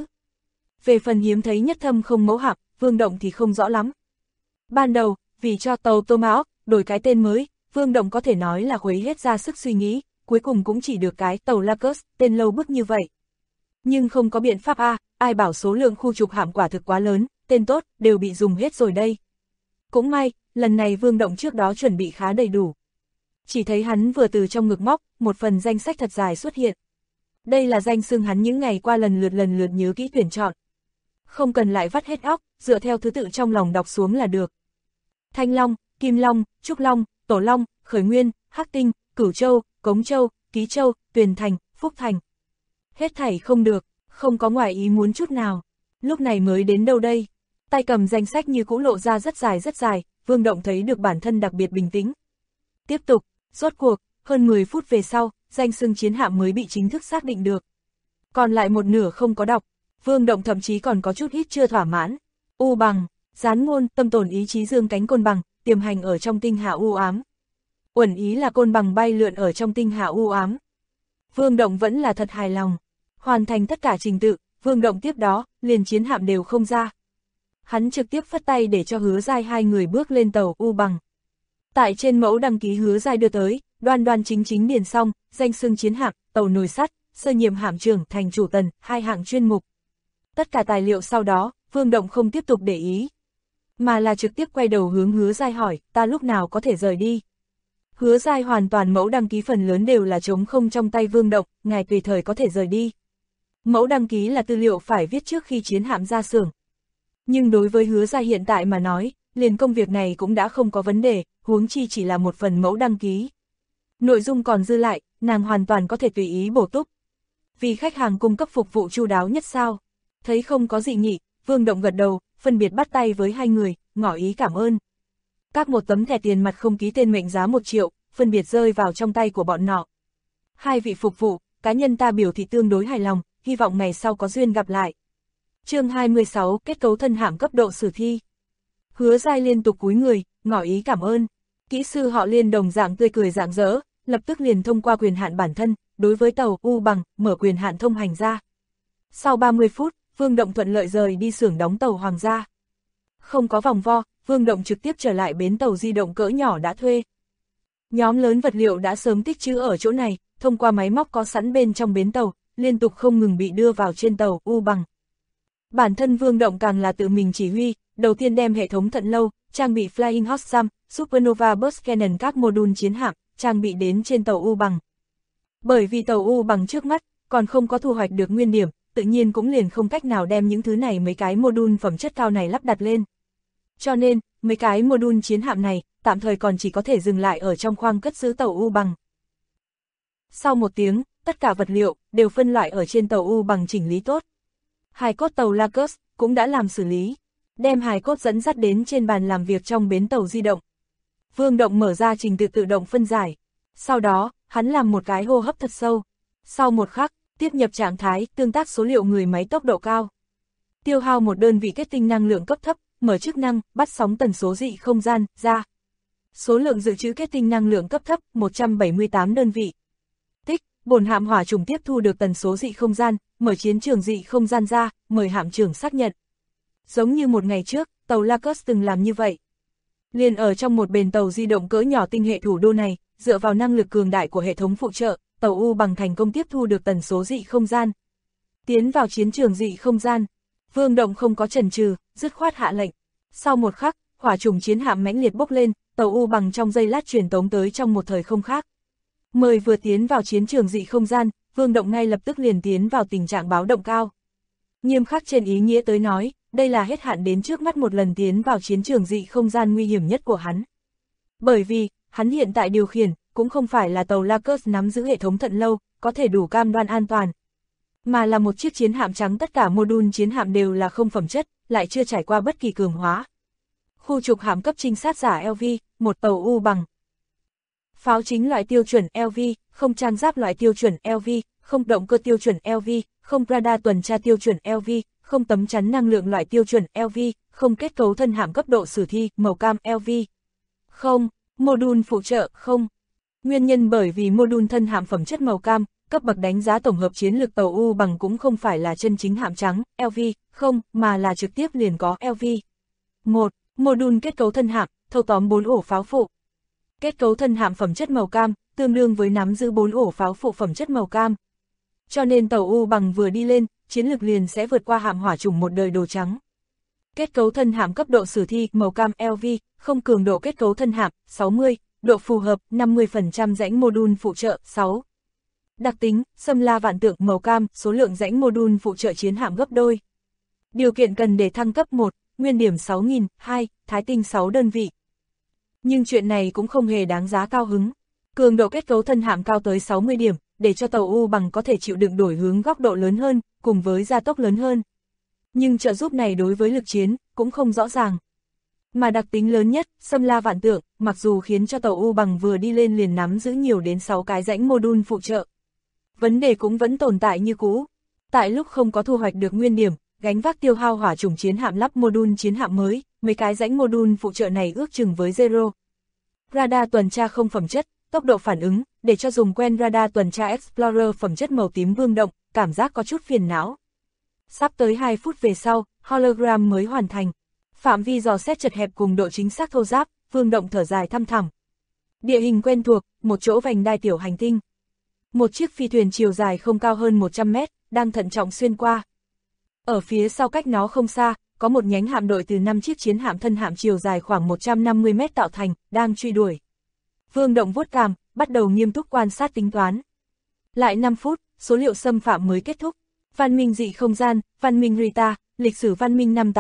Về phần hiếm thấy nhất thâm không mẫu hạm, Vương Động thì không rõ lắm. Ban đầu, vì cho tàu Tomahawk đổi cái tên mới, Vương Động có thể nói là khuấy hết ra sức suy nghĩ, cuối cùng cũng chỉ được cái tàu Lacus, tên lâu bức như vậy. Nhưng không có biện pháp ai bảo số lượng khu trục hạm quả thực quá lớn, tên tốt, đều bị dùng hết rồi đây. Cũng may, lần này Vương Động trước đó chuẩn bị khá đầy đủ. Chỉ thấy hắn vừa từ trong ngực móc, một phần danh sách thật dài xuất hiện. Đây là danh xưng hắn những ngày qua lần lượt nhớ kỹ tuyển chọn. Không cần lại vắt hết óc, dựa theo thứ tự trong lòng đọc xuống là được. Thanh Long, Kim Long, Trúc Long, Tổ Long, Khởi Nguyên, Hắc Tinh, Cửu Châu, Cống Châu, Ký Châu, Tuyền Thành, Phúc Thành. Hết thảy không được, không có ngoài ý muốn chút nào. Lúc này mới đến đâu đây? Tay cầm danh sách như cũ lộ ra rất dài, Vương Động thấy được bản thân đặc biệt bình tĩnh. Tiếp tục, rốt cuộc, hơn 10 phút về sau, danh xưng chiến hạm mới bị chính thức xác định được. Còn lại một nửa không có đọc, Vương Động thậm chí còn có chút ít chưa thỏa mãn. U bằng, gián ngôn, tâm tồn ý chí dương cánh côn bằng, tiềm hành ở trong tinh hà u ám. Uẩn ý là côn bằng bay lượn ở trong tinh hà u ám. Vương Động vẫn là thật hài lòng. Hoàn thành tất cả trình tự, Vương Động tiếp đó, liền chiến hạm đều không ra. Hắn trực tiếp phất tay để cho Hứa Giai hai người bước lên tàu U bằng. Tại trên mẫu đăng ký Hứa Giai đưa tới, đoan chính điền xong, danh xưng chiến hạm, tàu nồi sắt, sơ nhiệm hạm trưởng, thành chủ tần, 2 hạng chuyên mục. Tất cả tài liệu sau đó, Vương Động không tiếp tục để ý, mà là trực tiếp quay đầu hướng Hứa Giai hỏi, ta lúc nào có thể rời đi. Hứa Giai hoàn toàn mẫu đăng ký phần lớn đều là trống không trong tay Vương Động, ngài tùy thời có thể rời đi. Mẫu đăng ký là tư liệu phải viết trước khi chiến hạm ra xưởng. Nhưng đối với Hứa Giai hiện tại mà nói, liền công việc này cũng đã không có vấn đề, huống chi chỉ là một phần mẫu đăng ký. Nội dung còn dư lại, nàng hoàn toàn có thể tùy ý bổ túc. Vì khách hàng cung cấp phục vụ chu đáo nhất sao. Thấy không có gì nhỉ, Vương Động gật đầu, phân biệt bắt tay với hai người, ngỏ ý cảm ơn. Các một tấm thẻ tiền mặt không ký tên mệnh giá 1 triệu, phân biệt rơi vào trong tay của bọn nọ. 2 vị phục vụ, cá nhân ta biểu thị tương đối hài lòng, hy vọng ngày sau có duyên gặp lại. Chương 26, kết cấu thân hạm cấp độ sử thi. Hứa Giai liên tục cúi người, ngỏ ý cảm ơn. Kỹ sư họ Liên đồng dạng tươi cười rạng rỡ, lập tức liền thông qua quyền hạn bản thân, đối với tàu U bằng, mở quyền hạn thông hành ra. Sau 30 phút, Vương Động thuận lợi rời đi xưởng đóng tàu Hoàng gia. Không có vòng vo, Vương Động trực tiếp trở lại bến tàu di động cỡ nhỏ đã thuê. Nhóm lớn vật liệu đã sớm tích trữ ở chỗ này, thông qua máy móc có sẵn bên trong bến tàu, liên tục không ngừng bị đưa vào trên tàu U bằng. Bản thân Vương Động càng là tự mình chỉ huy, đầu tiên đem hệ thống thận lâu, trang bị Flying Hot Sam, Supernova Burst Cannon các mô-đun chiến hạm, trang bị đến trên tàu U bằng. Bởi vì tàu U bằng trước mắt, còn không có thu hoạch được nguyên điểm, tự nhiên cũng liền không cách nào đem những thứ này mấy cái mô-đun phẩm chất cao này lắp đặt lên. Cho nên, mấy cái mô-đun chiến hạm này, tạm thời còn chỉ có thể dừng lại ở trong khoang cất giữ tàu U bằng. Sau 1 tiếng, tất cả vật liệu, đều phân loại ở trên tàu U bằng chỉnh lý tốt. Hài cốt tàu Lacus, cũng đã làm xử lý. Đem hài cốt dẫn dắt đến trên bàn làm việc trong bến tàu di động. Vương Động mở ra trình tự tự động phân giải. Sau đó, hắn làm một cái hô hấp thật sâu. Sau 1 khắc, tiếp nhập trạng thái, tương tác số liệu người máy tốc độ cao. Tiêu hao 1 đơn vị kết tinh năng lượng cấp thấp, mở chức năng, bắt sóng tần số dị không gian, ra. Số lượng dự trữ kết tinh năng lượng cấp thấp, 178 đơn vị. Tích, bổn hạm hỏa trùng tiếp thu được tần số dị không gian, mở chiến trường dị không gian ra, mời hạm trưởng xác nhận. Giống như 1 ngày trước, tàu Lacus từng làm như vậy. Liền ở trong một bến tàu di động cỡ nhỏ tinh hệ thủ đô này, dựa vào năng lực cường đại của hệ thống phụ trợ, tàu U bằng thành công tiếp thu được tần số dị không gian. Tiến vào chiến trường dị không gian, Vương Động không có chần chừ, dứt khoát hạ lệnh. Sau 1 khắc, hỏa trùng chiến hạm mãnh liệt bốc lên, tàu U bằng trong giây lát truyền tống tới trong một thời không khác. Mời vừa tiến vào chiến trường dị không gian, Vương Động ngay lập tức liền tiến vào tình trạng báo động cao. Nghiêm khắc trên ý nghĩa tới nói, đây là hết hạn đến trước mắt một lần tiến vào chiến trường dị không gian nguy hiểm nhất của hắn. Bởi vì, hắn hiện tại điều khiển, cũng không phải là tàu Lacus nắm giữ hệ thống thận lâu, có thể đủ cam đoan an toàn. mà là một chiếc chiến hạm trắng, tất cả mô-đun chiến hạm đều là không phẩm chất, lại chưa trải qua bất kỳ cường hóa. Khu trục hạm cấp trinh sát giả LV, một tàu U bằng. Pháo chính loại tiêu chuẩn LV, không trang giáp loại tiêu chuẩn LV, không động cơ tiêu chuẩn LV, không radar tuần tra tiêu chuẩn LV, không tấm chắn năng lượng loại tiêu chuẩn LV, không kết cấu thân hạm cấp độ sử thi, màu cam LV. Không, mô-đun phụ trợ, không. Nguyên nhân bởi vì mô-đun thân hạm phẩm chất màu cam, cấp bậc đánh giá tổng hợp chiến lược tàu U bằng cũng không phải là chân chính hạm trắng, LV, không, mà là trực tiếp liền có LV. 1. Mô-đun kết cấu thân hạm, thâu tóm 4 ổ pháo phụ. Kết cấu thân hạm phẩm chất màu cam, tương đương với nắm giữ 4 ổ pháo phụ phẩm chất màu cam. Cho nên tàu U bằng vừa đi lên, chiến lược liền sẽ vượt qua hạm hỏa chủng một đời đồ trắng. Kết cấu thân hạm cấp độ sử thi, màu cam LV, không cường độ kết cấu thân hạm, 60, độ phù hợp, 50% rãnh mô-đun phụ trợ, 6. Đặc tính, xâm la vạn tượng, màu cam, số lượng rãnh mô-đun phụ trợ chiến hạm gấp đôi. Điều kiện cần để thăng cấp 1, nguyên điểm 6.000, 2, thái tinh 6 đơn vị. Nhưng chuyện này cũng không hề đáng giá cao hứng. Cường độ kết cấu thân hạm cao tới 60 điểm, để cho tàu U bằng có thể chịu đựng đổi hướng góc độ lớn hơn, cùng với gia tốc lớn hơn. Nhưng trợ giúp này đối với lực chiến, cũng không rõ ràng. Mà đặc tính lớn nhất, xâm la vạn tượng, mặc dù khiến cho tàu U bằng vừa đi lên liền nắm giữ nhiều đến 6 cái rãnh mô-đun phụ trợ. Vấn đề cũng vẫn tồn tại như cũ. Tại lúc không có thu hoạch được nguyên điểm, gánh vác tiêu hao hỏa chủng chiến hạm lắp mô-đun chiến hạm mới, mấy cái rãnh mô-đun phụ trợ này ước chừng với zero. Radar tuần tra không phẩm chất, tốc độ phản ứng, để cho dùng quen radar tuần tra Explorer phẩm chất màu tím vương động, cảm giác có chút phiền não. Sắp tới 2 phút về sau, hologram mới hoàn thành. Phạm vi dò xét chật hẹp cùng độ chính xác thô ráp, vương động thở dài thăm thẳm. Địa hình quen thuộc, một chỗ vành đai tiểu hành tinh. Một chiếc phi thuyền chiều dài không cao hơn 100 mét, đang thận trọng xuyên qua. Ở phía sau cách nó không xa, có một nhánh hạm đội từ 5 chiếc chiến hạm thân hạm chiều dài khoảng 150 mét tạo thành, đang truy đuổi. Vương động vuốt cằm, bắt đầu nghiêm túc quan sát tính toán. Lại 5 phút, số liệu xâm phạm mới kết thúc. Văn minh dị không gian, văn minh Rita, lịch sử văn minh năm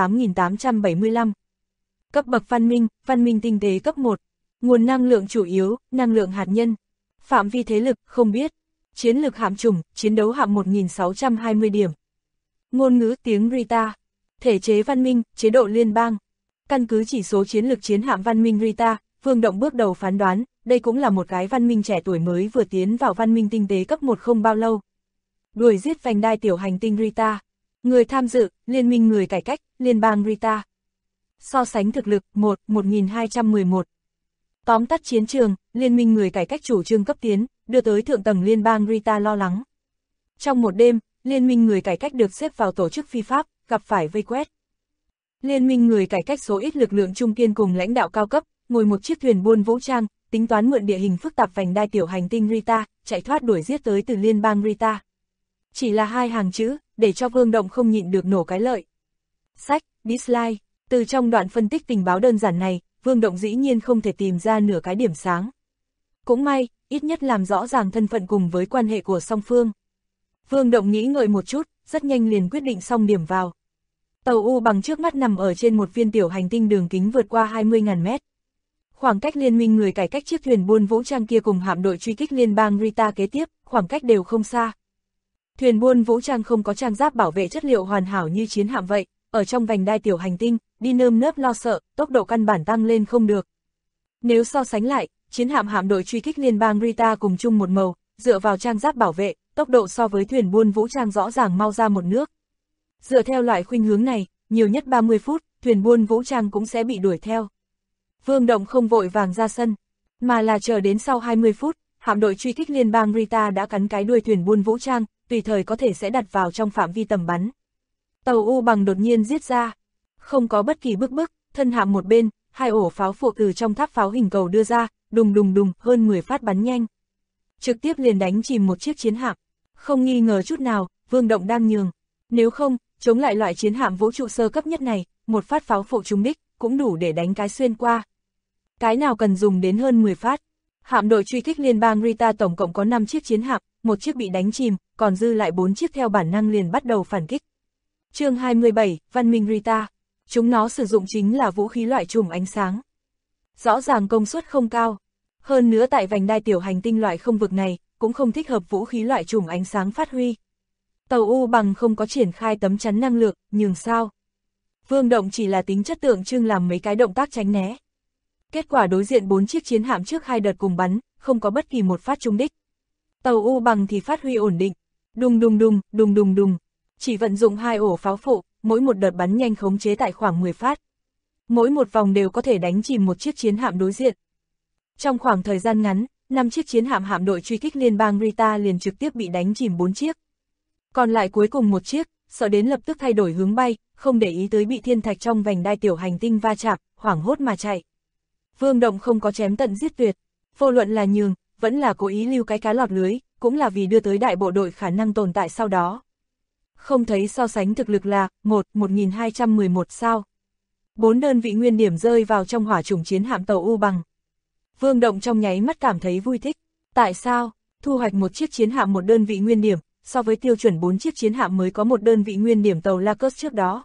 8875. Cấp bậc văn minh tinh tế cấp 1. Nguồn năng lượng chủ yếu, năng lượng hạt nhân. Phạm vi thế lực, không biết. Chiến lược hạm chủng, chiến đấu hạm 1620 điểm. Ngôn ngữ tiếng Rita. Thể chế văn minh, chế độ liên bang. Căn cứ chỉ số chiến lược chiến hạm văn minh Rita, Vương Động bước đầu phán đoán, đây cũng là một cái văn minh trẻ tuổi mới vừa tiến vào văn minh tinh tế cấp 1 không bao lâu. Đuổi giết vành đai tiểu hành tinh Rita. Người tham dự, Liên minh người cải cách, Liên bang Rita. So sánh thực lực, 1211. Tóm tắt chiến trường, Liên minh người cải cách chủ trương cấp tiến, đưa tới thượng tầng Liên bang Rita lo lắng. Trong một đêm, Liên minh người cải cách được xếp vào tổ chức phi pháp, gặp phải vây quét. Liên minh người cải cách số ít lực lượng trung kiên cùng lãnh đạo cao cấp, ngồi một chiếc thuyền buôn vũ trang, tính toán mượn địa hình phức tạp vành đai tiểu hành tinh Rita, chạy thoát đuổi giết tới từ Liên bang Rita. Chỉ là 2 hàng chữ, để cho Vương Động không nhịn được nổ cái lợi. Sách, dislike, từ trong đoạn phân tích tình báo đơn giản này, Vương Động dĩ nhiên không thể tìm ra nửa cái điểm sáng. Cũng may, ít nhất làm rõ ràng thân phận cùng với quan hệ của song phương. Vương Động nghĩ ngợi một chút, rất nhanh liền quyết định xong điểm vào. Tàu U bằng trước mắt nằm ở trên một viên tiểu hành tinh đường kính vượt qua 20.000 mét. Khoảng cách liên minh người cải cách chiếc thuyền buôn vũ trang kia cùng hạm đội truy kích liên bang Rita kế tiếp, khoảng cách đều không xa. Thuyền buôn vũ trang không có trang giáp bảo vệ chất liệu hoàn hảo như chiến hạm vậy, ở trong vành đai tiểu hành tinh, đi nơm nớp lo sợ, tốc độ căn bản tăng lên không được. Nếu so sánh lại, chiến hạm đội truy kích liên bang Rita cùng chung một màu, dựa vào trang giáp bảo vệ, tốc độ so với thuyền buôn vũ trang rõ ràng mau ra một nước. Dựa theo loại khuynh hướng này, nhiều nhất 30 phút, thuyền buôn vũ trang cũng sẽ bị đuổi theo. Vương Động không vội vàng ra sân, mà là chờ đến sau 20 phút, hạm đội truy kích liên bang Rita đã cắn cái đuôi thuyền buôn vũ trang, tùy thời có thể sẽ đặt vào trong phạm vi tầm bắn. Tàu U bằng đột nhiên giết ra, không có bất kỳ bức, thân hạm một bên, 2 ổ pháo phụ từ trong tháp pháo hình cầu đưa ra, đùng đùng đùng, hơn 10 phát bắn nhanh. Trực tiếp liền đánh chìm một chiếc chiến hạm, không nghi ngờ chút nào, Vương Động đang nhường. Nếu không, chống lại loại chiến hạm vũ trụ sơ cấp nhất này, một phát pháo phụ trúng đích, cũng đủ để đánh cái xuyên qua. Cái nào cần dùng đến hơn 10 phát. Hạm đội truy kích liên bang Rita tổng cộng có 5 chiếc chiến hạm, một chiếc bị đánh chìm, còn dư lại 4 chiếc theo bản năng liền bắt đầu phản kích. Chương 27, Văn minh Rita. Chúng nó sử dụng chính là vũ khí loại chùm ánh sáng. Rõ ràng công suất không cao. Hơn nữa tại vành đai tiểu hành tinh loại không vực này, cũng không thích hợp vũ khí loại chùm ánh sáng phát huy. Tàu U Bằng không có triển khai tấm chắn năng lượng, nhường sao. Vương Động chỉ là tính chất tượng trưng làm mấy cái động tác tránh né. Kết quả đối diện 4 chiếc chiến hạm trước 2 đợt cùng bắn, không có bất kỳ một phát trúng đích. Tàu U Bằng thì phát huy ổn định, đùng đùng đùng, đùng đùng đùng. Chỉ vận dụng 2 ổ pháo phụ, mỗi một đợt bắn nhanh khống chế tại khoảng 10 phát. Mỗi một vòng đều có thể đánh chìm một chiếc chiến hạm đối diện. Trong khoảng thời gian ngắn, 5 chiếc chiến hạm hạm đội truy kích liên bang Rita liền trực tiếp bị đánh chìm 4 chiếc. Còn lại cuối cùng một chiếc, sợ đến lập tức thay đổi hướng bay, không để ý tới bị thiên thạch trong vành đai tiểu hành tinh va chạm, hoảng hốt mà chạy. Vương Động không có chém tận giết tuyệt, vô luận là nhường, vẫn là cố ý lưu cái cá lọt lưới, cũng là vì đưa tới đại bộ đội khả năng tồn tại sau đó. Không thấy so sánh thực lực là 1211 sao. 4 đơn vị nguyên điểm rơi vào trong hỏa chủng chiến hạm tàu U Bằng. Vương Động trong nháy mắt cảm thấy vui thích. Tại sao? Thu hoạch một chiếc chiến hạm một đơn vị nguyên điểm, so với tiêu chuẩn 4 chiếc chiến hạm mới có một đơn vị nguyên điểm tàu Lacus trước đó.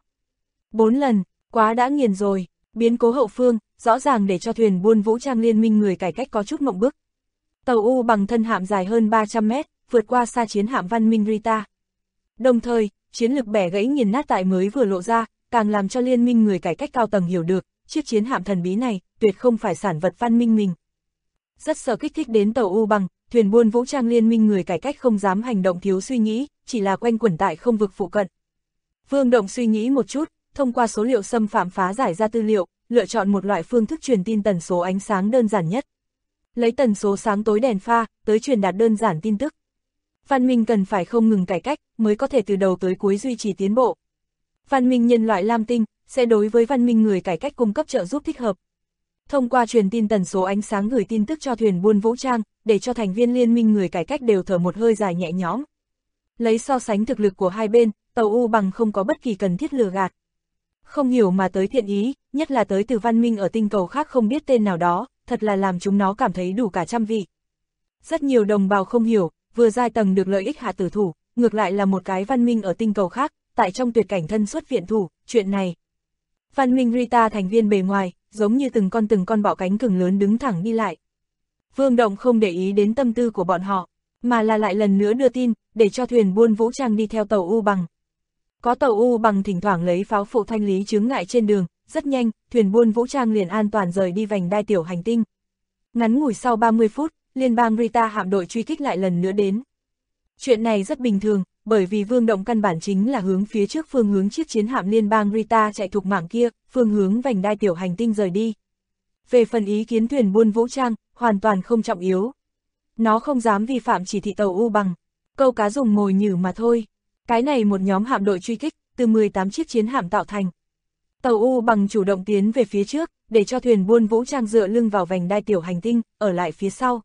4 lần, quá đã nghiền rồi. Biến cố hậu phương, rõ ràng để cho thuyền buôn vũ trang liên minh người cải cách có chút mộng bức. Tàu U Bằng thân hạm dài hơn 300 mét, vượt qua xa chiến hạm văn minh Rita. Đồng thời, chiến lực bẻ gãy nghiền nát tại mới vừa lộ ra, càng làm cho liên minh người cải cách cao tầng hiểu được, chiếc chiến hạm thần bí này, tuyệt không phải sản vật văn minh mình. Rất sợ kích thích đến tàu U Bằng, thuyền buôn vũ trang liên minh người cải cách không dám hành động thiếu suy nghĩ, chỉ là quanh quẩn tại không vực phụ cận. Vương Động suy nghĩ một chút, thông qua số liệu xâm phạm phá giải ra tư liệu, lựa chọn một loại phương thức truyền tin tần số ánh sáng đơn giản nhất. Lấy tần số sáng tối đèn pha, tới truyền đạt đơn giản tin tức. Văn minh cần phải không ngừng cải cách, mới có thể từ đầu tới cuối duy trì tiến bộ. Văn minh nhân loại Lam Tinh, sẽ đối với văn minh người cải cách cung cấp trợ giúp thích hợp. Thông qua truyền tin tần số ánh sáng gửi tin tức cho thuyền buôn vũ trang, để cho thành viên liên minh người cải cách đều thở một hơi dài nhẹ nhõm. Lấy so sánh thực lực của hai bên, tàu U Bằng không có bất kỳ cần thiết lừa gạt. Không hiểu mà tới thiện ý, nhất là tới từ văn minh ở tinh cầu khác không biết tên nào đó, thật là làm chúng nó cảm thấy đủ cả trăm vị. Rất nhiều đồng bào không hiểu, vừa giai tầng được lợi ích hạ tử thủ, ngược lại là một cái văn minh ở tinh cầu khác, tại trong tuyệt cảnh thân xuất viện thủ, chuyện này. Văn minh Rita thành viên bề ngoài, giống như từng con bọ cánh cứng lớn đứng thẳng đi lại. Vương Động không để ý đến tâm tư của bọn họ, mà là lại lần nữa đưa tin, để cho thuyền buôn vũ trang đi theo tàu U Bằng. Có tàu U Bằng thỉnh thoảng lấy pháo phụ thanh lý chướng ngại trên đường, rất nhanh, thuyền buôn vũ trang liền an toàn rời đi vành đai tiểu hành tinh. Ngắn ngủi sau 30 phút, liên bang Rita hạm đội truy kích lại lần nữa đến. Chuyện này rất bình thường, bởi vì Vương Động căn bản chính là hướng phía trước phương hướng chiếc chiến hạm liên bang Rita chạy thục mạng kia, phương hướng vành đai tiểu hành tinh rời đi. Về phần ý kiến thuyền buôn vũ trang, hoàn toàn không trọng yếu. Nó không dám vi phạm chỉ thị tàu U Bằng, câu cá dùng mồi nhử mà thôi. Cái này một nhóm hạm đội truy kích, từ 18 chiếc chiến hạm tạo thành. Tàu U Bằng chủ động tiến về phía trước, để cho thuyền buôn vũ trang dựa lưng vào vành đai tiểu hành tinh, ở lại phía sau.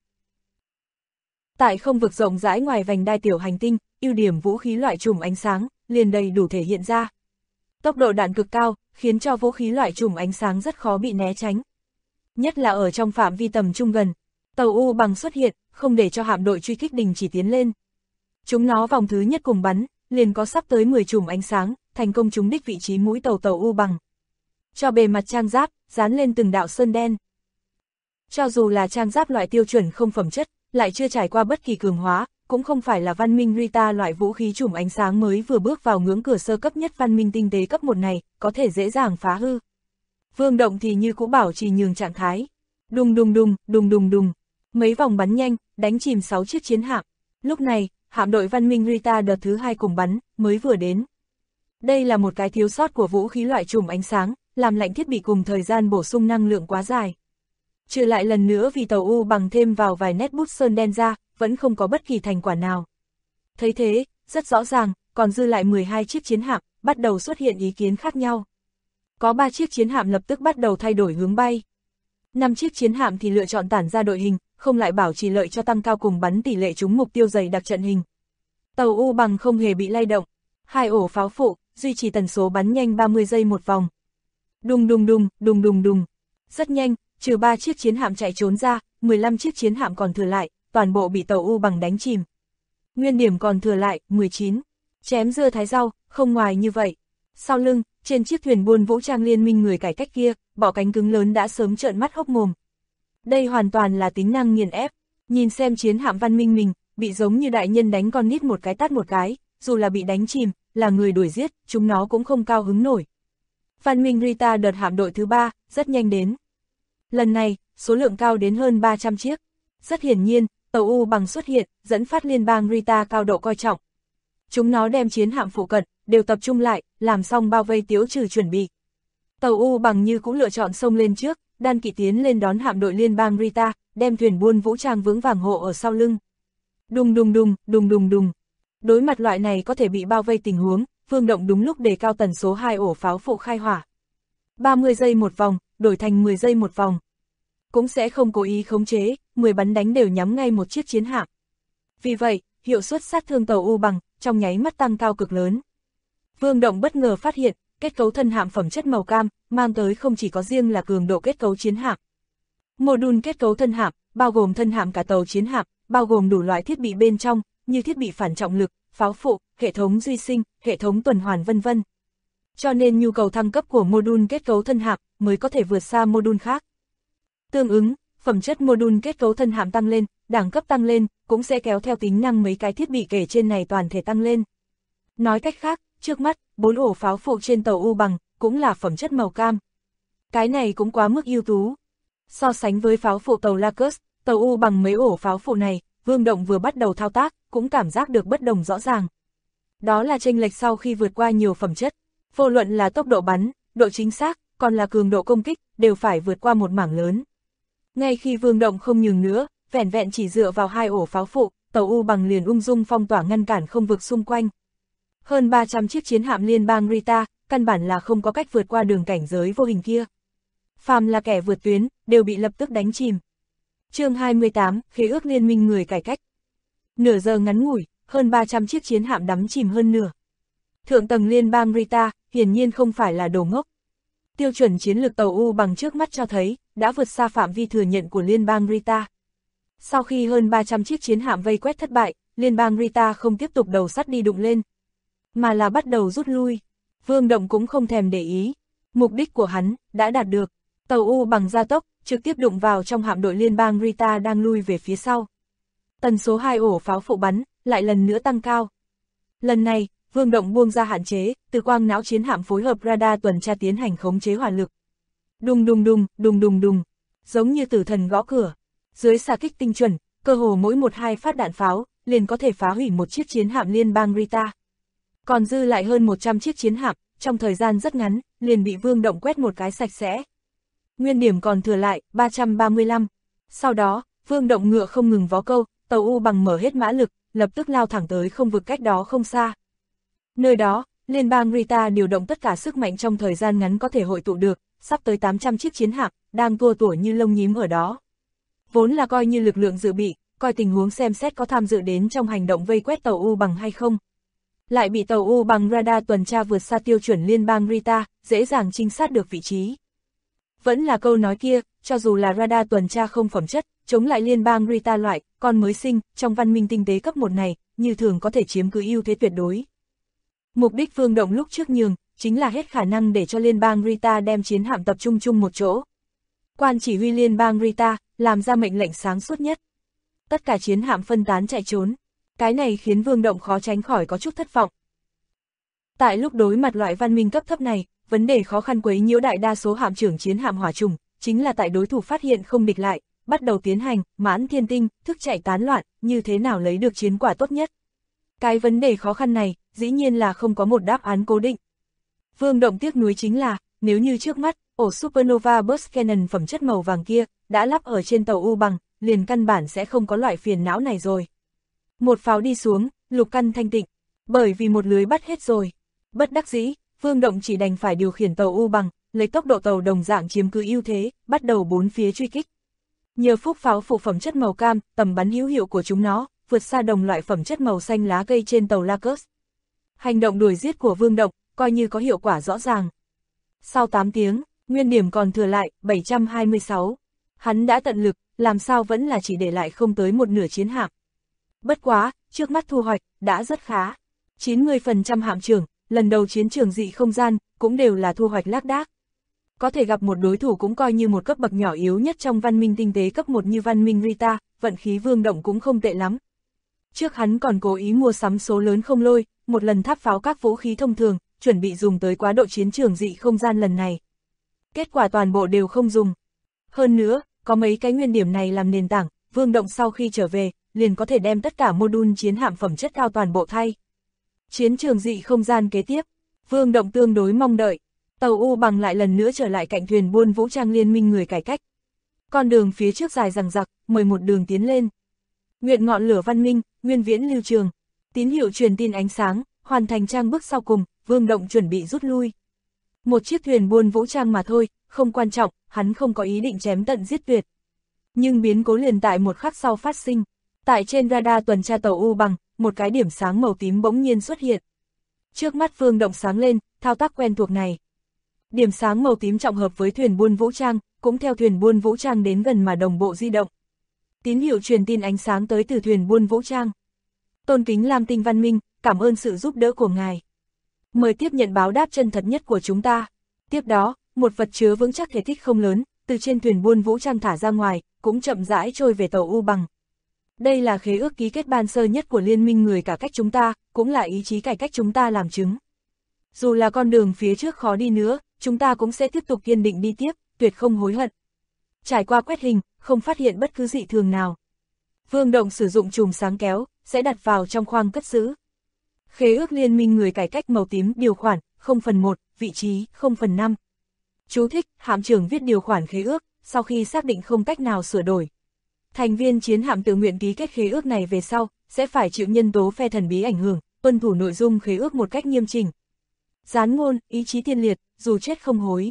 Tại không vực rộng rãi ngoài vành đai tiểu hành tinh, ưu điểm vũ khí loại chùm ánh sáng, liền đầy đủ thể hiện ra. Tốc độ đạn cực cao, khiến cho vũ khí loại chùm ánh sáng rất khó bị né tránh. Nhất là ở trong phạm vi tầm trung gần, tàu U Bằng xuất hiện, không để cho hạm đội truy kích đình chỉ tiến lên. Chúng nó vòng thứ nhất cùng bắn, liền có sắp tới 10 chùm ánh sáng, thành công trúng đích vị trí mũi tàu U Bằng. Cho bề mặt trang giáp, dán lên từng đạo sơn đen. Cho dù là trang giáp loại tiêu chuẩn không phẩm chất, lại chưa trải qua bất kỳ cường hóa, cũng không phải là văn minh Rita loại vũ khí chùm ánh sáng mới vừa bước vào ngưỡng cửa sơ cấp nhất văn minh tinh tế cấp 1 này, có thể dễ dàng phá hư. Vương Động thì như cũ bảo trì nhường trạng thái. Đùng đùng đùng, đùng đùng đùng. Mấy vòng bắn nhanh, đánh chìm 6 chiếc chiến hạm. Lúc này, hạm đội văn minh Rita đợt thứ 2 cùng bắn, mới vừa đến. Đây là một cái thiếu sót của vũ khí loại chùm ánh sáng, làm lạnh thiết bị cùng thời gian bổ sung năng lượng quá dài. Trừ lại lần nữa vì tàu U Bằng thêm vào vài nét bút sơn đen ra, vẫn không có bất kỳ thành quả nào. Thấy thế, rất rõ ràng, còn dư lại 12 chiếc chiến hạm, bắt đầu xuất hiện ý kiến khác nhau. Có 3 chiếc chiến hạm lập tức bắt đầu thay đổi hướng bay. 5 chiếc chiến hạm thì lựa chọn tản ra đội hình, không lại bảo trì lợi cho tăng cao cùng bắn tỷ lệ trúng mục tiêu dày đặc trận hình. Tàu U Bằng không hề bị lay động. 2 ổ pháo phụ, duy trì tần số bắn nhanh 30 giây một vòng. Đùng đùng đùng, đùng đùng đùng. Rất nhanh, trừ 3 chiếc chiến hạm chạy trốn ra, 15 chiếc chiến hạm còn thừa lại, toàn bộ bị tàu U Bằng đánh chìm. Nguyên điểm còn thừa lại, 19. Chém dưa thái rau, không ngoài như vậy. Sau lưng, trên chiếc thuyền buôn vũ trang liên minh người cải cách kia, bọ cánh cứng lớn đã sớm trợn mắt hốc mồm. Đây hoàn toàn là tính năng nghiền ép. Nhìn xem chiến hạm văn minh mình, bị giống như đại nhân đánh con nít một cái tát một cái, dù là bị đánh chìm, là người đuổi giết, chúng nó cũng không cao hứng nổi. Văn minh Rita đợt hạm đội thứ 3, rất nhanh đến. Lần này, số lượng cao đến hơn 300 chiếc. Rất hiển nhiên, tàu U bằng xuất hiện, dẫn phát liên bang Rita cao độ coi trọng. Chúng nó đem chiến hạm phụ cận, đều tập trung lại, làm xong bao vây tiêu trừ chuẩn bị. Tàu U bằng như cũng lựa chọn xông lên trước, đan kỵ tiến lên đón hạm đội liên bang Rita, đem thuyền buôn vũ trang vững vàng hộ ở sau lưng. Đùng đùng đùng, đùng đùng đùng. Đối mặt loại này có thể bị bao vây tình huống, Vương Động đúng lúc đề cao tần số 2 ổ pháo phụ khai hỏa. 30 giây một vòng, đổi thành 10 giây một vòng. Cũng sẽ không cố ý khống chế, 10 bắn đánh đều nhắm ngay một chiếc chiến hạm. Vì vậy, hiệu suất sát thương tàu U bằng, trong nháy mắt tăng cao cực lớn. Vương Động bất ngờ phát hiện, kết cấu thân hạm phẩm chất màu cam, mang tới không chỉ có riêng là cường độ kết cấu chiến hạm. Mô-đun kết cấu thân hạm, bao gồm thân hạm cả tàu chiến hạm, bao gồm đủ loại thiết bị bên trong, như thiết bị phản trọng lực, pháo phụ, hệ thống duy sinh, hệ thống tuần hoàn vân vân. Cho nên nhu cầu thăng cấp của mô-đun kết cấu thân hạm mới có thể vượt xa mô-đun khác. Tương ứng, phẩm chất mô-đun kết cấu thân hạm tăng lên, đẳng cấp tăng lên, cũng sẽ kéo theo tính năng mấy cái thiết bị kể trên này toàn thể tăng lên. Nói cách khác, trước mắt, 4 ổ pháo phụ trên tàu U bằng, cũng là phẩm chất màu cam. Cái này cũng quá mức ưu tú. So sánh với pháo phụ tàu Lacus, tàu U bằng mấy ổ pháo phụ này, Vương Động vừa bắt đầu thao tác, cũng cảm giác được bất đồng rõ ràng. Đó là chênh lệch sau khi vượt qua nhiều phẩm chất, vô luận là tốc độ bắn, độ chính xác, còn là cường độ công kích, đều phải vượt qua một mảng lớn. Ngay khi Vương Động không nhường nữa, vẻn vẹn chỉ dựa vào 2 ổ pháo phụ, tàu U bằng liền ung dung phong tỏa ngăn cản không vực xung quanh. Hơn 300 chiếc chiến hạm liên bang Rita, căn bản là không có cách vượt qua đường cảnh giới vô hình kia. Phàm là kẻ vượt tuyến, đều bị lập tức đánh chìm. Chương 28, Khế ước liên minh người cải cách. Nửa giờ ngắn ngủi, hơn 300 chiếc chiến hạm đắm chìm hơn nửa. Thượng tầng liên bang Rita, hiển nhiên không phải là đồ ngốc. Tiêu chuẩn chiến lược tàu U bằng trước mắt cho thấy, đã vượt xa phạm vi thừa nhận của liên bang Rita. Sau khi hơn 300 chiếc chiến hạm vây quét thất bại, liên bang Rita không tiếp tục đầu sắt đi đụng lên, mà là bắt đầu rút lui. Vương Động cũng không thèm để ý. Mục đích của hắn, đã đạt được. Tàu U bằng gia tốc, trực tiếp đụng vào trong hạm đội liên bang Rita đang lui về phía sau. Tần số 2 ổ pháo phụ bắn, lại lần nữa tăng cao. Lần này, Vương Động buông ra hạn chế, từ quang não chiến hạm phối hợp radar tuần tra tiến hành khống chế hỏa lực. Đùng đùng đùng, đùng đùng đùng, giống như tử thần gõ cửa. Dưới xạ kích tinh chuẩn, cơ hồ mỗi 1-2 phát đạn pháo, liền có thể phá hủy một chiếc chiến hạm liên bang Rita. Còn dư lại hơn 100 chiếc chiến hạm, trong thời gian rất ngắn, liền bị Vương Động quét một cái sạch sẽ. Nguyên điểm còn thừa lại, 335. Sau đó, Vương Động ngựa không ngừng vó câu, tàu U bằng mở hết mã lực, lập tức lao thẳng tới không vực cách đó không xa. Nơi đó, liên bang Rita điều động tất cả sức mạnh trong thời gian ngắn có thể hội tụ được, sắp tới 800 chiếc chiến hạm, đang tua tủa như lông nhím ở đó. Vốn là coi như lực lượng dự bị, coi tình huống xem xét có tham dự đến trong hành động vây quét tàu U bằng hay không. Lại bị tàu U bằng radar tuần tra vượt xa tiêu chuẩn liên bang Rita, dễ dàng trinh sát được vị trí. Vẫn là câu nói kia, cho dù là radar tuần tra không phẩm chất, chống lại liên bang Rita loại, con mới sinh, trong văn minh tinh tế cấp 1 này, như thường có thể chiếm cứ ưu thế tuyệt đối. Mục đích Vương Động lúc trước nhường, chính là hết khả năng để cho liên bang Rita đem chiến hạm tập trung chung một chỗ. Quan chỉ huy liên bang Rita, làm ra mệnh lệnh sáng suốt nhất. Tất cả chiến hạm phân tán chạy trốn. Cái này khiến Vương Động khó tránh khỏi có chút thất vọng. Tại lúc đối mặt loại văn minh cấp thấp này, vấn đề khó khăn quấy nhiễu đại đa số hạm trưởng chiến hạm hỏa trùng, chính là tại đối thủ phát hiện không địch lại, bắt đầu tiến hành, mãn thiên tinh, thức chạy tán loạn, như thế nào lấy được chiến quả tốt nhất. Cái vấn đề khó khăn này, dĩ nhiên là không có một đáp án cố định. Vương Động tiếc nuối chính là, nếu như trước mắt, ổ Supernova Burst Cannon phẩm chất màu vàng kia, đã lắp ở trên tàu U bằng, liền căn bản sẽ không có loại phiền não này rồi. Một pháo đi xuống, lục căn thanh tịnh, bởi vì một lưới bắt hết rồi. Bất đắc dĩ, Vương Động chỉ đành phải điều khiển tàu U bằng, lấy tốc độ tàu đồng dạng chiếm cứ ưu thế, bắt đầu bốn phía truy kích. Nhờ phúc pháo phụ phẩm chất màu cam, tầm bắn hữu hiệu của chúng nó, vượt xa đồng loại phẩm chất màu xanh lá cây trên tàu Lacus. Hành động đuổi giết của Vương Động, coi như có hiệu quả rõ ràng. Sau 8 tiếng, nguyên điểm còn thừa lại, 726. Hắn đã tận lực, làm sao vẫn là chỉ để lại không tới một nửa chiến hạm. Bất quá, trước mắt thu hoạch, đã rất khá. 90% hạm trưởng, lần đầu chiến trường dị không gian, cũng đều là thu hoạch lác đác. Có thể gặp một đối thủ cũng coi như một cấp bậc nhỏ yếu nhất trong văn minh tinh tế cấp 1 như văn minh Rita, vận khí Vương Động cũng không tệ lắm. Trước hắn còn cố ý mua sắm số lớn không lôi, một lần tháp pháo các vũ khí thông thường, chuẩn bị dùng tới quá độ chiến trường dị không gian lần này. Kết quả toàn bộ đều không dùng. Hơn nữa, có mấy cái nguyên điểm này làm nền tảng, Vương Động sau khi trở về, liền có thể đem tất cả module chiến hạm phẩm chất cao toàn bộ thay. Chiến trường dị không gian kế tiếp, Vương Động tương đối mong đợi, tàu U Bằng lại lần nữa trở lại cạnh thuyền buôn vũ trang liên minh người cải cách. Con đường phía trước dài dằng dặc, mời một đường tiến lên. Nguyện ngọn lửa văn minh, nguyên viễn lưu trường, tín hiệu truyền tin ánh sáng, hoàn thành trang bước sau cùng, Vương Động chuẩn bị rút lui. Một chiếc thuyền buôn vũ trang mà thôi, không quan trọng, hắn không có ý định chém tận giết tuyệt. Nhưng biến cố liền tại một khắc sau phát sinh. Tại trên radar tuần tra tàu U Bằng, một cái điểm sáng màu tím bỗng nhiên xuất hiện. Trước mắt Vương Động sáng lên, thao tác quen thuộc này. Điểm sáng màu tím trọng hợp với thuyền buôn vũ trang, cũng theo thuyền buôn vũ trang đến gần mà đồng bộ di động. Tín hiệu truyền tin ánh sáng tới từ thuyền buôn vũ trang. Tôn kính Lam Tinh văn minh, cảm ơn sự giúp đỡ của ngài. Mời tiếp nhận báo đáp chân thật nhất của chúng ta. Tiếp đó, một vật chứa vững chắc thể tích không lớn, từ trên thuyền buôn vũ trang thả ra ngoài, cũng chậm rãi trôi về tàu U Bằng. Đây là khế ước ký kết ban sơ nhất của liên minh người cải cách chúng ta, cũng là ý chí cải cách chúng ta làm chứng. Dù là con đường phía trước khó đi nữa, chúng ta cũng sẽ tiếp tục kiên định đi tiếp, tuyệt không hối hận. Trải qua quét hình, không phát hiện bất cứ dị thường nào. Vương Động sử dụng chùm sáng kéo, sẽ đặt vào trong khoang cất giữ. Khế ước liên minh người cải cách màu tím điều khoản, 0/1, vị trí, 0/5. Chú thích, hạm trưởng viết điều khoản khế ước, sau khi xác định không cách nào sửa đổi. Thành viên chiến hạm tự nguyện ký kết khế ước này về sau, sẽ phải chịu nhân tố phe thần bí ảnh hưởng, tuân thủ nội dung khế ước một cách nghiêm chỉnh. Gián ngôn, ý chí tiên liệt, dù chết không hối.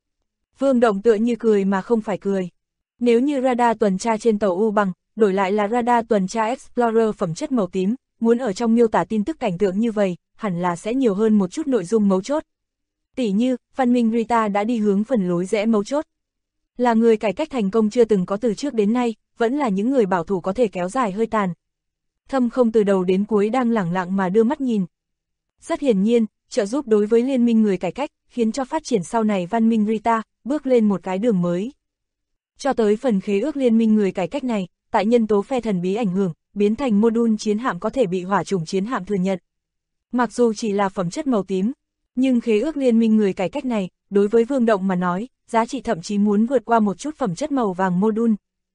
Vương Động tựa như cười mà không phải cười. Nếu như radar tuần tra trên tàu U Bằng, đổi lại là radar tuần tra Explorer phẩm chất màu tím, muốn ở trong miêu tả tin tức cảnh tượng như vậy, hẳn là sẽ nhiều hơn một chút nội dung mấu chốt. Tỉ như, văn minh Rita đã đi hướng phần lối rẽ mấu chốt. Là người cải cách thành công chưa từng có từ trước đến nay, vẫn là những người bảo thủ có thể kéo dài hơi tàn. Thâm không từ đầu đến cuối đang lẳng lặng mà đưa mắt nhìn. Rất hiển nhiên, trợ giúp đối với liên minh người cải cách, khiến cho phát triển sau này văn minh Rita, bước lên một cái đường mới. Cho tới phần khế ước liên minh người cải cách này, tại nhân tố phe thần bí ảnh hưởng, biến thành module chiến hạm có thể bị hỏa chủng chiến hạm thừa nhận. Mặc dù chỉ là phẩm chất màu tím, nhưng khế ước liên minh người cải cách này, đối với Vương Động mà nói, giá trị thậm chí muốn vượt qua một chút phẩm chất màu vàng module.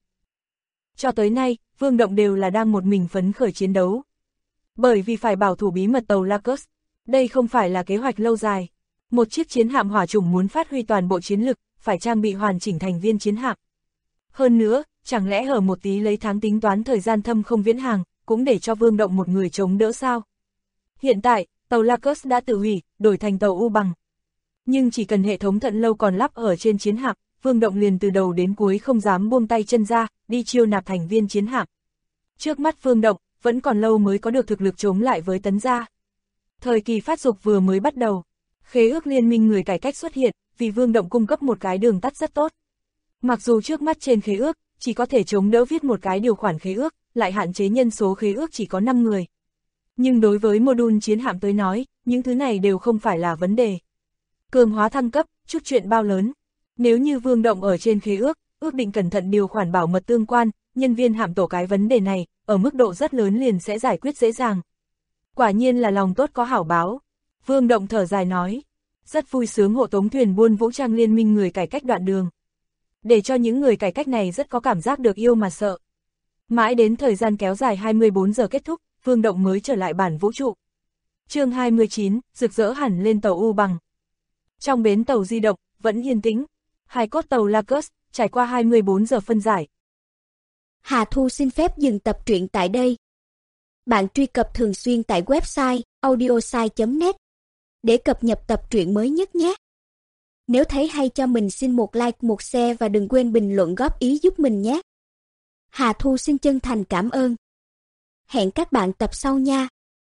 Cho tới nay, Vương Động đều là đang một mình phấn khởi chiến đấu. Bởi vì phải bảo thủ bí mật tàu Lacus, đây không phải là kế hoạch lâu dài. Một chiếc chiến hạm hỏa chủng muốn phát huy toàn bộ chiến lực, phải trang bị hoàn chỉnh thành viên chiến hạm. Hơn nữa, chẳng lẽ hở một tí lấy tháng tính toán thời gian thâm không viễn hàng, cũng để cho Vương Động một người chống đỡ sao? Hiện tại, tàu Lacus đã tự hủy, đổi thành tàu U Bằng. Nhưng chỉ cần hệ thống thận lâu còn lắp ở trên chiến hạm, Vương Động liền từ đầu đến cuối không dám buông tay chân ra, đi chiêu nạp thành viên chiến hạm. Trước mắt Vương Động, vẫn còn lâu mới có được thực lực chống lại với Tấn gia. Thời kỳ phát dục vừa mới bắt đầu, khế ước liên minh người cải cách xuất hiện, vì Vương Động cung cấp một cái đường tắt rất tốt. Mặc dù trước mắt trên khế ước, chỉ có thể chống đỡ viết một cái điều khoản khế ước, lại hạn chế nhân số khế ước chỉ có 5 người. Nhưng đối với module chiến hạm tới nói, những thứ này đều không phải là vấn đề. Cường hóa thăng cấp, chút chuyện bao lớn. Nếu như Vương Động ở trên khế ước, ước định cẩn thận điều khoản bảo mật tương quan, nhân viên hạm tổ cái vấn đề này, ở mức độ rất lớn liền sẽ giải quyết dễ dàng. Quả nhiên là lòng tốt có hảo báo. Vương Động thở dài nói, rất vui sướng hộ tống thuyền buôn vũ trang liên minh người cải cách đoạn đường. Để cho những người cải cách này rất có cảm giác được yêu mà sợ. Mãi đến thời gian kéo dài 24 giờ kết thúc, Vương Động mới trở lại bản vũ trụ. Chương 29, rực rỡ hẳn lên tàu U Bằng. Trong bến tàu di động, vẫn yên tĩnh. Hài cốt tàu Lacus, trải qua 24 giờ phân giải. Hà Thu xin phép dừng tập truyện tại đây. Bạn truy cập thường xuyên tại website audiosai.net để cập nhật tập truyện mới nhất nhé. Nếu thấy hay cho mình xin một like, một share và đừng quên bình luận góp ý giúp mình nhé. Hà Thu xin chân thành cảm ơn. Hẹn các bạn tập sau nha.